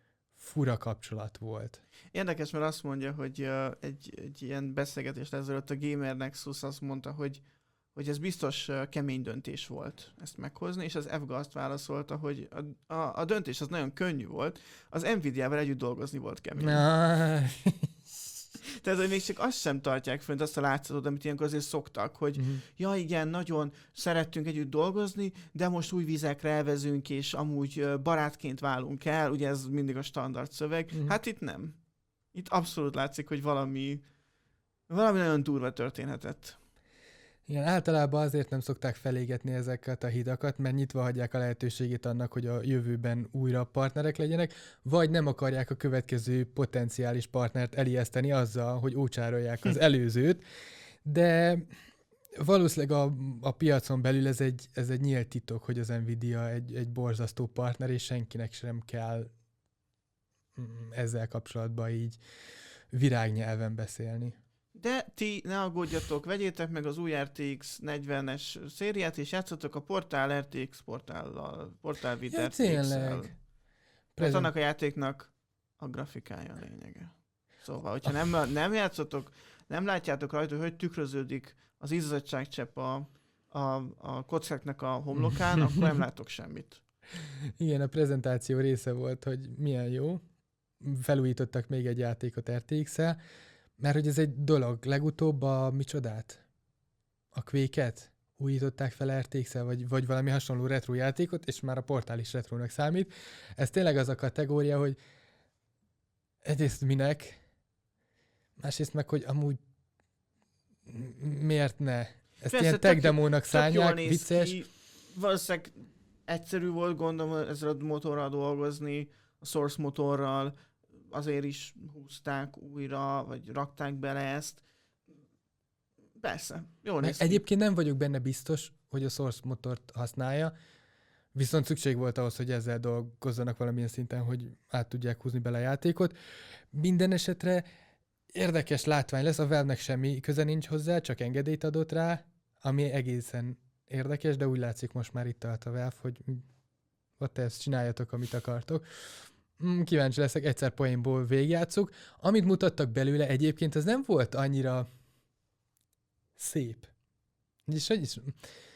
fura kapcsolat volt. Érdekes, mert azt mondja, hogy uh, egy, egy ilyen beszélgetés ezelőtt a Gamer Nexus azt mondta, hogy, hogy ez biztos uh, kemény döntés volt ezt meghozni, és az F-ga azt válaszolta, hogy a, a, a döntés az nagyon könnyű volt, az Nvidia-vel együtt dolgozni volt kemény. Na. Tehát, hogy még csak azt sem tartják fönt, azt a látszatot, amit ilyenkor azért szoktak, hogy uh-huh. ja igen, nagyon szerettünk együtt dolgozni, de most új vizekre elvezünk, és amúgy barátként válunk el, ugye ez mindig a standard szöveg. Uh-huh. Hát itt nem. Itt abszolút látszik, hogy valami, valami nagyon durva történhetett. Igen, általában azért nem szokták felégetni ezeket a hidakat, mert nyitva hagyják a lehetőségét annak, hogy a jövőben újra partnerek legyenek, vagy nem akarják a következő potenciális partnert elijeszteni azzal, hogy ócsárolják az előzőt, de valószínűleg a, a piacon belül ez egy, ez egy nyílt titok, hogy az Nvidia egy, egy borzasztó partner, és senkinek sem kell ezzel kapcsolatban így virágnyelven beszélni. De ti ne aggódjatok, vegyétek meg az új er té iksz negyvenes szériát, és játszatok a Portál er té iksz portállal, Portál Vid ja, er té iksszel. tényleg. Mert annak a játéknak a grafikája a lényege. Szóval, hogyha nem, nem játszotok, nem látjátok rajta, hogy tükröződik az izzadságcsepp a, a, a kockáknak a homlokán, akkor nem látok semmit. Igen, a prezentáció része volt, hogy milyen jó. Felújítottak még egy játékot er té iksszel, mert hogy ez egy dolog. Legutóbb a micsodát? A Quake-et újították fel er té iksszel, vagy, vagy valami hasonló retro játékot, és már a Portál is retrónak számít. Ez tényleg az a kategória, hogy egyrészt minek, másrészt meg, hogy amúgy miért ne? Ezt persze, ilyen tech demónak szánják, vicces. Ki. Valószínűleg egyszerű volt, gondolom, ezzel a motorral dolgozni, a Source motorral, azért is húzták újra, vagy rakták bele ezt. Persze, jó néz ki. Egyébként nem vagyok benne biztos, hogy a Source motort használja, viszont szükség volt ahhoz, hogy ezzel dolgozzanak valamilyen szinten, hogy át tudják húzni bele a játékot. Minden esetre érdekes látvány lesz, a Valve-nek semmi köze nincs hozzá, csak engedélyt adott rá, ami egészen érdekes, de úgy látszik most már itt tart a Valve, hogy ott ezt csináljatok, amit akartok. Kíváncsi leszek, egyszer poénból végigjátszuk. Amit mutattak belőle egyébként, az nem volt annyira szép. És hogy is,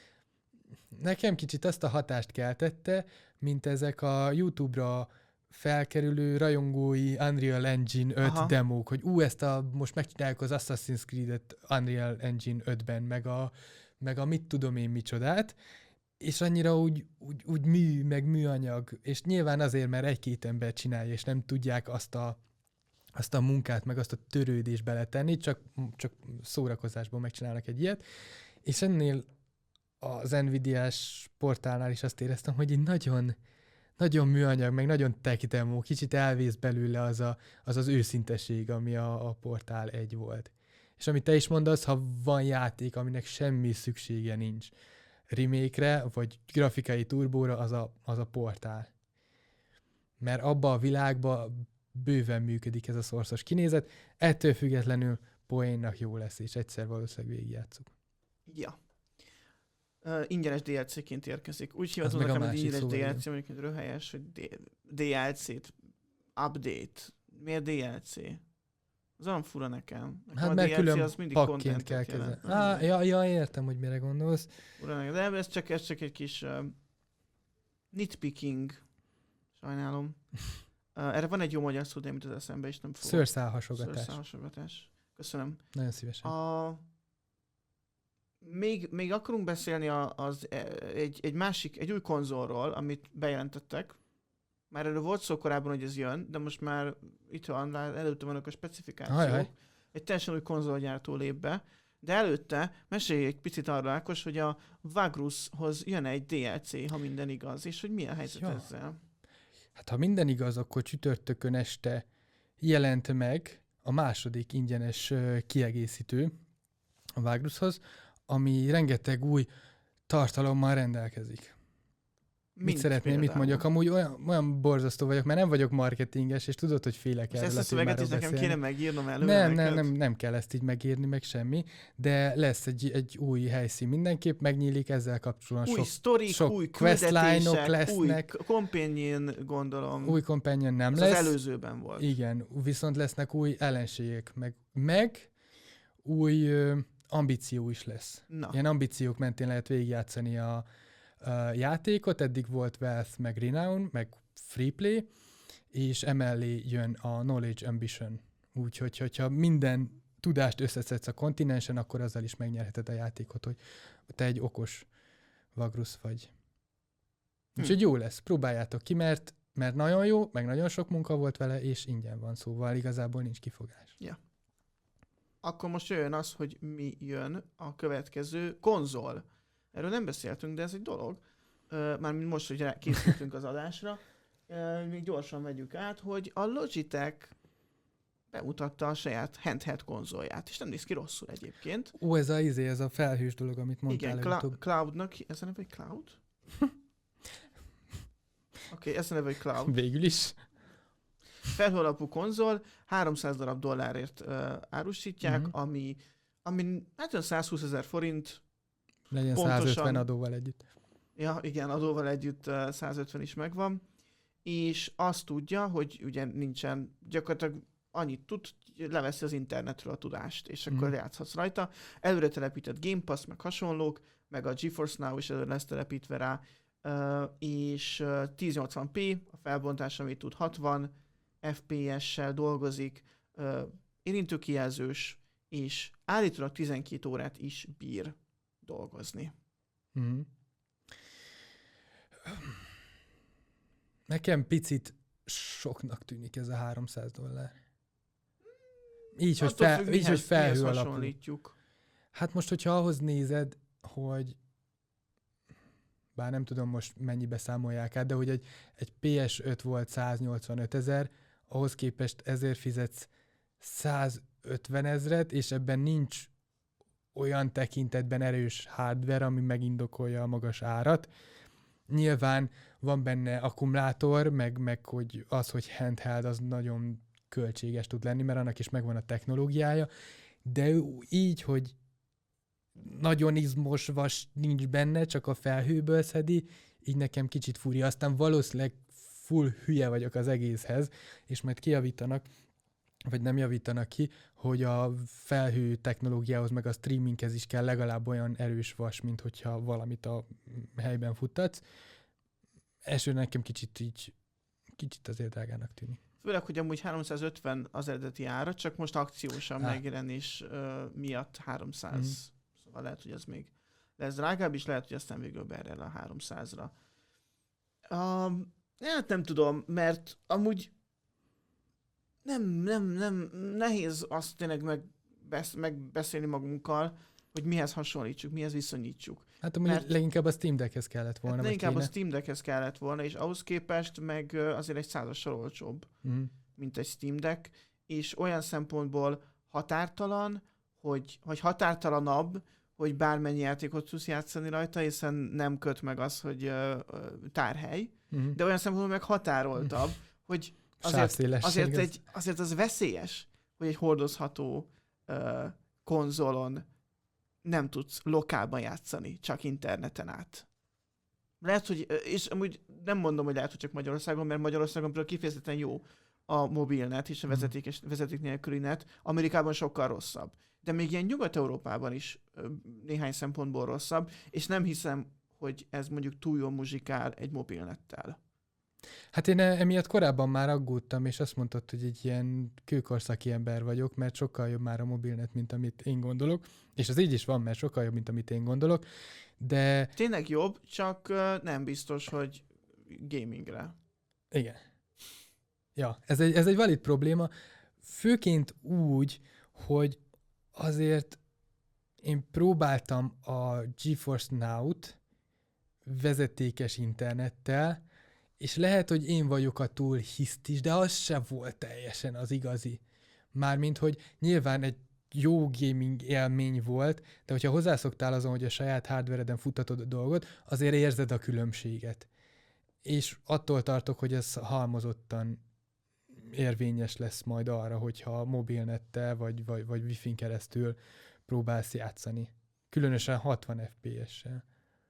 nekem kicsit azt a hatást keltette, mint ezek a YouTube-ra felkerülő rajongói Unreal Engine öt Aha. demók, hogy ú, ezt a, most megcsináljuk az Assassin's Creed-et Unreal Engine ötben, meg a, meg a mit tudom én micsodát, és annyira úgy, úgy, úgy mű, meg műanyag, és nyilván azért, mert egy-két ember csinálja, és nem tudják azt a, azt a munkát, meg azt a törődést beletenni, csak, csak szórakozásból megcsinálnak egy ilyet, és ennél az Nvidia-s portálnál is azt éreztem, hogy így nagyon, nagyon műanyag, meg nagyon tech demo, kicsit elvész belőle az a, az, az őszinteség, ami a, a portál egy volt. És amit te is mondasz, ha van játék, aminek semmi szüksége nincs remake-re, vagy grafikai turbóra, az a, az a portál. Mert abba a világba bőven működik ez a szorszos kinézet, ettől függetlenül poénnak jó lesz, és egyszer valószínűleg végigjátszuk. Ja. Uh, ingyenes dé el cé-ként érkezik. Úgy hivatkoznak, hogy ingyenes dé el cé, mondjuk röhelyes, hogy dé el cé-t, update. Miért dé el cé? Az olyan fura nekem. nekem hát mert külön pakként kell kezelni. Ah, ja, ja, értem, hogy mire gondolsz. Fura, de ez csak, ez csak egy kis uh, nitpicking. Sajnálom. Uh, erre van egy jó magyar szó, de amit az eszembe is nem fog. Szőrszálhasogatás. Szőrszálhasogatás. Köszönöm. Nagyon szívesen. A... Még, még akarunk beszélni a, az, egy, egy másik, egy új konzolról, amit bejelentettek. Már erről volt szó korábban, hogy ez jön, de most már itt van, előtte vannak a specifikációk. Ajaj. Egy teljesen új konzolgyártó lép be, de előtte mesélj egy picit arra, Ákos, hogy a Vagrushoz jön egy dé el cé, ha minden igaz, és hogy mi a helyzet ja. ezzel? Hát ha minden igaz, akkor csütörtökön este jelent meg a második ingyenes kiegészítő a Vagrushoz, ami rengeteg új tartalommal rendelkezik. Mit szeretném, mit mondjak? Amúgy olyan, olyan borzasztó vagyok, mert nem vagyok marketinges, és tudod, hogy félek erről a a témáról beszélni. Ezt nekem kéne megírnom előre. Nem, nem, nem, nem kell ezt így megírni, meg semmi, de lesz egy, egy új helyszín mindenképp, megnyílik ezzel kapcsolatban. Új sok, sztorik, sok új questline-ok lesznek. Új companion, gondolom. Új companion nem Ez lesz. az előzőben volt. Igen, viszont lesznek új ellenségek, meg, meg új ö, ambíció is lesz. Na. Ilyen ambíciók mentén lehet végigjátszani a Uh, játékot, eddig volt Wealth, meg Renown, meg Freeplay, és emellé jön a Knowledge Ambition. Úgyhogy, hogyha minden tudást összeszedsz a kontinensen, akkor azzal is megnyerheted a játékot, hogy te egy okos vagrusz vagy. Hm. Úgyhogy jó lesz, próbáljátok ki, mert, mert nagyon jó, meg nagyon sok munka volt vele, és ingyen van, szóval igazából nincs kifogás. Ja. Akkor most jön az, hogy mi jön a következő konzol. Erről nem beszéltünk, de ez egy dolog. Mármint most, hogy készültünk az adásra, még gyorsan vegyük át, hogy a Logitech bemutatta a saját handheld konzolját, és nem néz ki rosszul egyébként. Ó, ez a, izé, ez a felhős dolog, amit mondtál. Igen, cl- Cloudnak, ez a neve, hogy Cloud? Oké, okay, ez a neve, hogy Cloud. Végül is. Felhő alapú konzol, háromszáz darab dollárért uh, árusítják, uh-huh. ami, ami hát olyan százhúszezer forint. Legyen pontosan, százötven adóval együtt. Ja, igen, adóval együtt uh, százötven is megvan. És azt tudja, hogy ugye nincsen, gyakorlatilag annyit tud, leveszi az internetről a tudást, és akkor mm. játszhatsz rajta. Előre telepített Game Pass, meg hasonlók, meg a GeForce Now is előre lesz telepítve rá, uh, és uh, ezernyolcvan pé, a felbontás, amit tud hatvan ef pé es-sel dolgozik, uh, érintőkijelzős, és állítólag tizenkét órát is bír dolgozni. Mm. Nekem picit soknak tűnik ez a háromszáz dollár. Így, hogy, fel, függ, így mihez, hogy felhő alapú. Hát most, hogyha ahhoz nézed, hogy bár nem tudom most mennyibe számolják át, de hogy egy, egy pé es öt volt száznyolcvanöt ezer, ahhoz képest ezért fizetsz százötven ezret, és ebben nincs olyan tekintetben erős hardware, ami megindokolja a magas árat. Nyilván van benne akkumulátor, meg, meg hogy az, hogy handheld, az nagyon költséges tud lenni, mert annak is megvan a technológiája, de így, hogy nagyon izmos vas nincs benne, csak a felhőből szedi, így nekem kicsit fúri. Aztán valószínűleg full hülye vagyok az egészhez, és majd kijavítanak, vagy nem javítanak ki, hogy a felhő technológiához, meg a streaminghez is kell legalább olyan erős vas, mint hogyha valamit a helyben futtatsz. Elsőre nekem kicsit így, kicsit azért drágának tűnik. Főleg, hogy amúgy háromszázötven az eredeti ára, csak most akciósan megjelenés uh, miatt háromszáz. Mm. Szóval lehet, hogy ez még lesz drágább, és lehet, hogy aztán végül beerel a háromszázra. Um, hát nem tudom, mert amúgy nem, nem, nem, nehéz azt tényleg megbesz, megbeszélni magunkkal, hogy mihez hasonlítsuk, mihez viszonyítsuk. Hát amúgy mert leginkább a Steam Deckhez kellett volna. Hát leginkább a Steam Deckhez kellett volna, és ahhoz képest meg azért egy százassal olcsóbb, mm. mint egy Steam Deck, és olyan szempontból határtalan, hogy, hogy határtalanabb, hogy bármennyi játékot tudsz játszani rajta, hiszen nem köt meg az, hogy uh, tárhely, mm. de olyan szempontból meg határoltabb, mm. hogy azért, azért, egy, azért az veszélyes, hogy egy hordozható uh, konzolon nem tudsz lokálban játszani, csak interneten át. Lehet, hogy, és amúgy nem mondom, hogy lehet, hogy csak Magyarországon, mert Magyarországon például kifejezetten jó a mobilnet és a vezeték, vezeték nélküli net, Amerikában sokkal rosszabb. De még ilyen Nyugat-Európában is néhány szempontból rosszabb, és nem hiszem, hogy ez mondjuk túl jól muzsikál egy mobilnettel. Hát én emiatt korábban már aggódtam, és azt mondtad, hogy egy ilyen kőkorszaki ember vagyok, mert sokkal jobb már a mobilnet, mint amit én gondolok, és az így is van, mert sokkal jobb, mint amit én gondolok, de... Tényleg jobb, csak nem biztos, hogy gamingre. Igen. Ja, ez egy, ez egy valid probléma, főként úgy, hogy azért én próbáltam a GeForce Now-t vezetékes internettel, és lehet, hogy én vagyok a túl hisztis, de az se volt teljesen az igazi. Mármint, hogy nyilván egy jó gaming élmény volt, de hogyha hozzászoktál azon, hogy a saját hardvereden futtatod a dolgot, azért érzed a különbséget. és attól tartok, hogy ez halmozottan érvényes lesz majd arra, hogyha mobilnettel vagy, vagy, vagy Wi-Fi-n keresztül próbálsz játszani. Különösen hatvan ef pé es-sel.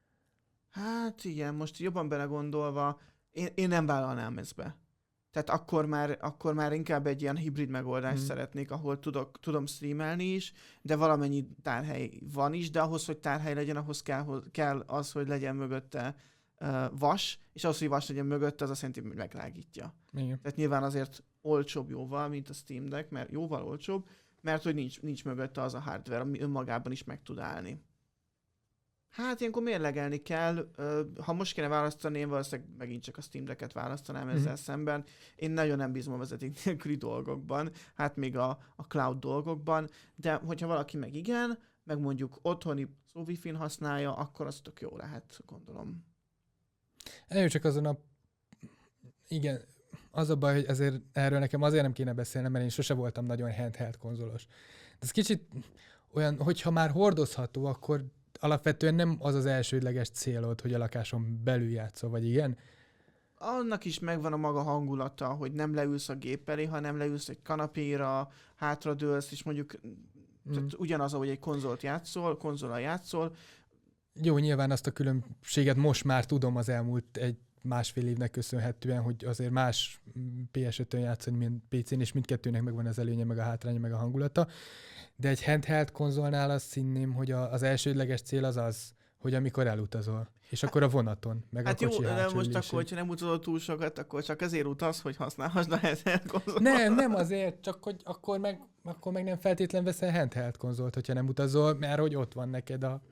Hát igen, most jobban belegondolva, én, én nem vállalnám ezt be. Tehát akkor már, akkor már inkább egy ilyen hibrid megoldást hmm. szeretnék, ahol tudok, tudom streamelni is, de valamennyi tárhely van is, de ahhoz, hogy tárhely legyen, ahhoz kell, kell az, hogy legyen mögötte uh, vas, és ahhoz, hogy vas legyen mögötte, az azt jelenti, hogy megrágítja. Igen. Tehát nyilván azért olcsóbb jóval, mint a Steam Deck, mert jóval olcsóbb, mert hogy nincs, nincs mögötte az a hardware, ami önmagában is meg tud állni. Hát ilyenkor mérlegelni kell. Ha most kéne választani, én valószínűleg megint csak a Steam Decket választanám mm-hmm. ezzel szemben. Én nagyon nem bízom a vezeték nélküli dolgokban, hát még a, a cloud dolgokban, de hogyha valaki meg igen, meg mondjuk otthoni szó Wi-Fi-n használja, akkor az tök jó lehet, gondolom. Eljön csak azon a... Igen, az a baj, hogy ezért erről nekem azért nem kéne beszélnem, mert én sose voltam nagyon handheld konzolos. De ez kicsit olyan, hogyha már hordozható, akkor alapvetően nem az az elsődleges célod, hogy a lakáson belül játszol, vagy igen? Annak is megvan a maga hangulata, hogy nem leülsz a gép elé, hanem leülsz egy kanapéra, hátradőlsz, és mondjuk mm. tehát ugyanaz, ahogy egy konzolt játszol, konzollal játszol. Jó, nyilván azt a különbséget most már tudom az elmúlt egy másfél évnek köszönhetően, hogy azért más pé es ötön játszani, mint pé cén, és mindkettőnek megvan az előnye, meg a hátránya, meg a hangulata. De egy handheld konzolnál azt hinném, hogy a, az elsődleges cél az az, hogy amikor elutazol, és akkor a vonaton, meg hát a kocsi jó, de most ülésén. akkor, hogyha nem utazol túl sokat, akkor csak azért utaz, hogy használhassd a handheld konzolt. Nem, nem azért, csak hogy akkor meg, akkor meg nem feltétlen veszel handheld konzolt, hogyha nem utazol, mert hogy ott van neked a...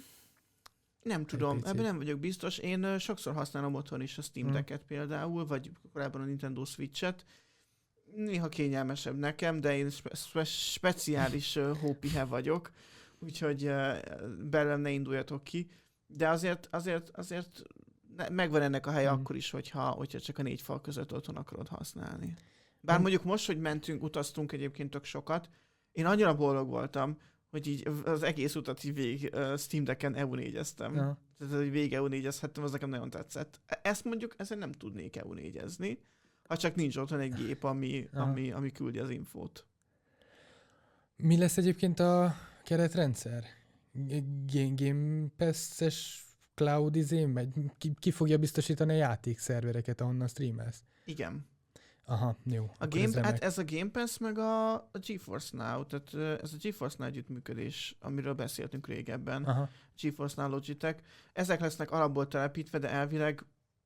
Nem tudom, ebben nem vagyok biztos. Én uh, sokszor használom otthon is a Steam Decket hmm. például, vagy korábban a Nintendo Switch-et. Néha kényelmesebb nekem, de én spe- spe- speciális uh, hópihe vagyok, úgyhogy uh, belőlem ne induljatok ki. De azért, azért, azért megvan ennek a helye hmm. akkor is, hogyha, hogyha csak a négy fal között otthon akarod használni. Bár hmm. mondjuk most, hogy mentünk, utaztunk egyébként tök sokat, én annyira boldog voltam, hogy így az egész utat így végig uh, Steam Decken é u négyeztem. Ja. Tehát, hogy végig é u négyezhettem, az nekem nagyon tetszett. Ezt mondjuk, ezzel nem tudnék é u négyezni, ha csak nincs otthon egy gép, ami, ami, ami küldi az infót. Mi lesz egyébként a keretrendszer? Game Pass-es cloud izé megy? Ki, ki fogja biztosítani a játékszervereket, ahonnan streamelsz? Igen. Aha, jó. A game, ez, hát ez a Game Pass meg a, a GeForce Now, tehát ez a GeForce Now együttműködés, amiről beszéltünk régebben. Aha. GeForce Now Logitech. Ezek lesznek alapból telepítve, de elvileg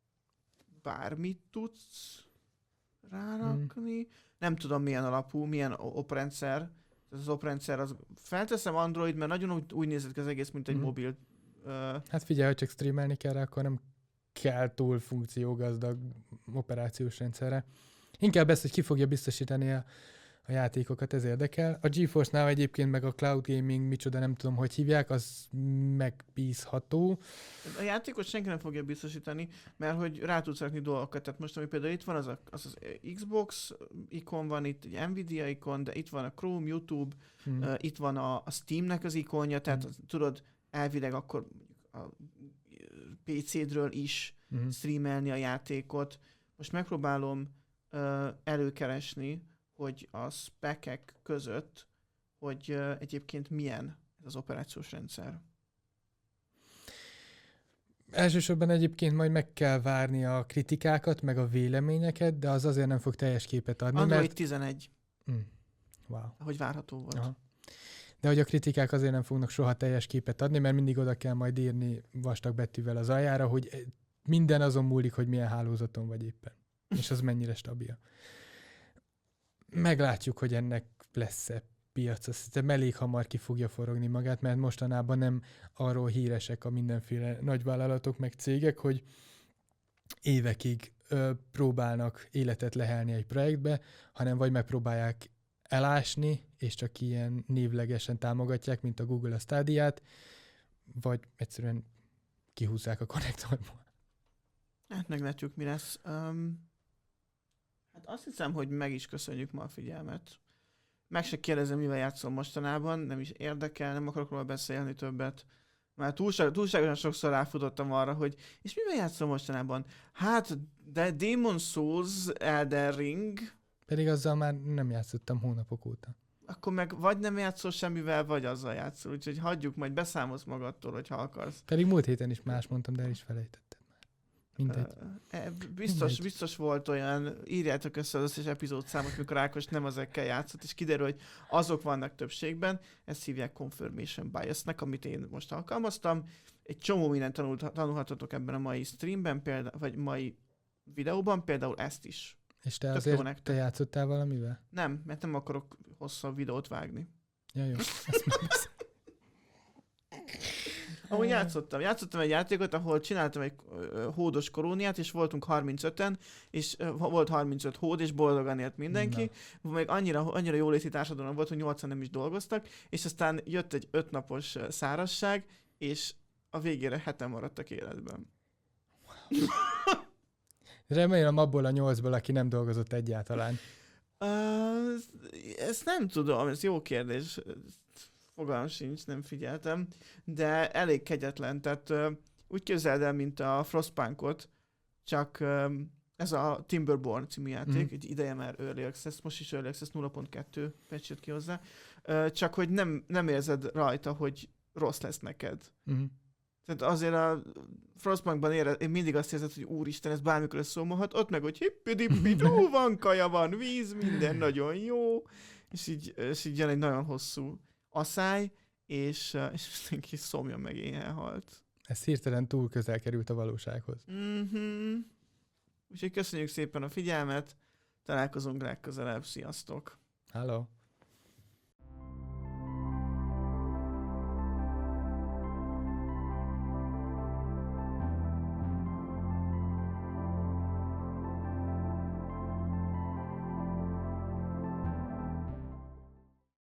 bármit tudsz rárakni. Hmm. Nem tudom milyen alapú, milyen oprendszer. Ez az oprendszer, az felteszem Android, mert nagyon úgy, úgy nézett ki az egész, mint egy hmm. mobil. Uh, hát figyelj, hogy csak streamelni kell rá, akkor nem kell túl funkciógazdag operációs rendszerre. Inkább ezt, hogy ki fogja biztosítani a, a játékokat, ez érdekel. A GeForce Now egyébként meg a cloud gaming, micsoda nem tudom, hogy hívják, az megbízható. A játékot senki nem fogja biztosítani, mert hogy rá tudsz rakni dolgokat. Tehát most, ami például itt van, az, a, az az Xbox ikon van, itt egy Nvidia ikon, de itt van a Chrome, YouTube, hmm. uh, itt van a, a Steamnek az ikonja, tehát hmm. az, tudod, elvileg akkor a pé cédről is hmm. streamelni a játékot. Most megpróbálom uh, előkeresni, hogy a spekek között, hogy uh, egyébként milyen ez az operációs rendszer. Elsősorban egyébként majd meg kell várni a kritikákat, meg a véleményeket, de az azért nem fog teljes képet adni. Android mert... tizenegy. Mm. Wow. Ahogy várható volt. Aha. De hogy a kritikák azért nem fognak soha teljes képet adni, mert mindig oda kell majd írni vastag betűvel az aljára, hogy minden azon múlik, hogy milyen hálózaton vagy éppen. És az mennyire stabil. Meglátjuk, hogy ennek lesz-e piac. Szerintem elég hamar ki fogja forogni magát, mert mostanában nem arról híresek a mindenféle nagyvállalatok meg cégek, hogy évekig ö, próbálnak életet lehelni egy projektbe, hanem vagy megpróbálják elásni, és csak ilyen névlegesen támogatják, mint a Google a Stadia-t, vagy egyszerűen kihúzzák a konnektorból. Hát meglátjuk, mi lesz. Um, hát azt hiszem, hogy meg is köszönjük ma a figyelmet. Meg se kérdezem, mivel játszom mostanában, nem is érdekel, nem akarok róla beszélni többet. Már túlság, túlságosan sokszor ráfutottam arra, hogy és mivel játszom mostanában? Hát, de Demon's Souls, Elden Ring, Pedig azzal már nem játszottam hónapok óta. akkor meg vagy nem játszol semmivel, vagy azzal játszol. Úgyhogy hagyjuk, majd beszámolsz magadtól, hogyha akarsz. Pedig múlt héten is más mondtam, de el is felejtettem már. Mindegy. Uh, biztos, Mindegy. biztos volt olyan, írjátok össze az összes epizódszámot, mikor Ákos nem ezekkel játszott, és kiderül, hogy azok vannak többségben. Ezt hívják confirmation biasnek, amit én most alkalmaztam. Egy csomó mindent tanult, tanulhatatok ebben a mai streamben, például, vagy mai videóban, például ezt is. És te Tök azért jó nektek. te játszottál valamivel? Nem, mert nem akarok hosszabb videót vágni. Ja, jó. Ezt már beszél. Amúgy játszottam. Játszottam egy játékot, ahol csináltam egy ö, hódos kolóniát, és voltunk harmincöten, és ö, volt harmincöt hód, és boldogan élt mindenki. Még annyira, annyira jóléti társadalom volt, hogy nyolcan nem is dolgoztak, és aztán jött egy ötnapos ö, szárazság, és a végére heten maradtak életben. Remélem abból a nyolcból, aki nem dolgozott egyáltalán. Uh, ezt nem tudom, ez jó kérdés. Fogalmam sincs, nem figyeltem. De elég kegyetlen, tehát uh, úgy képzeld el, mint a Frostpunkot, csak um, ez a Timberborn című játék, Mhm. egy ideje már Early Access, most is Early Access nulla pont kettő patch jött ki hozzá, uh, csak hogy nem, nem érzed rajta, hogy rossz lesz neked. Uh-huh. Tehát azért a Frostpunkban ére, én mindig azt érzed, hogy úristen, ez bármikor összeomolhat, ott meg, hogy hippi-dippi, jó, van kaja, van víz, minden nagyon jó, és így, és így jön egy nagyon hosszú asszály, és, uh, és mindenki szomja meg éhen halt. Ez hirtelen túl közel került a valósághoz. Mm-hmm. Úgyhogy köszönjük szépen a figyelmet, találkozunk legközelebb, sziasztok! Hello.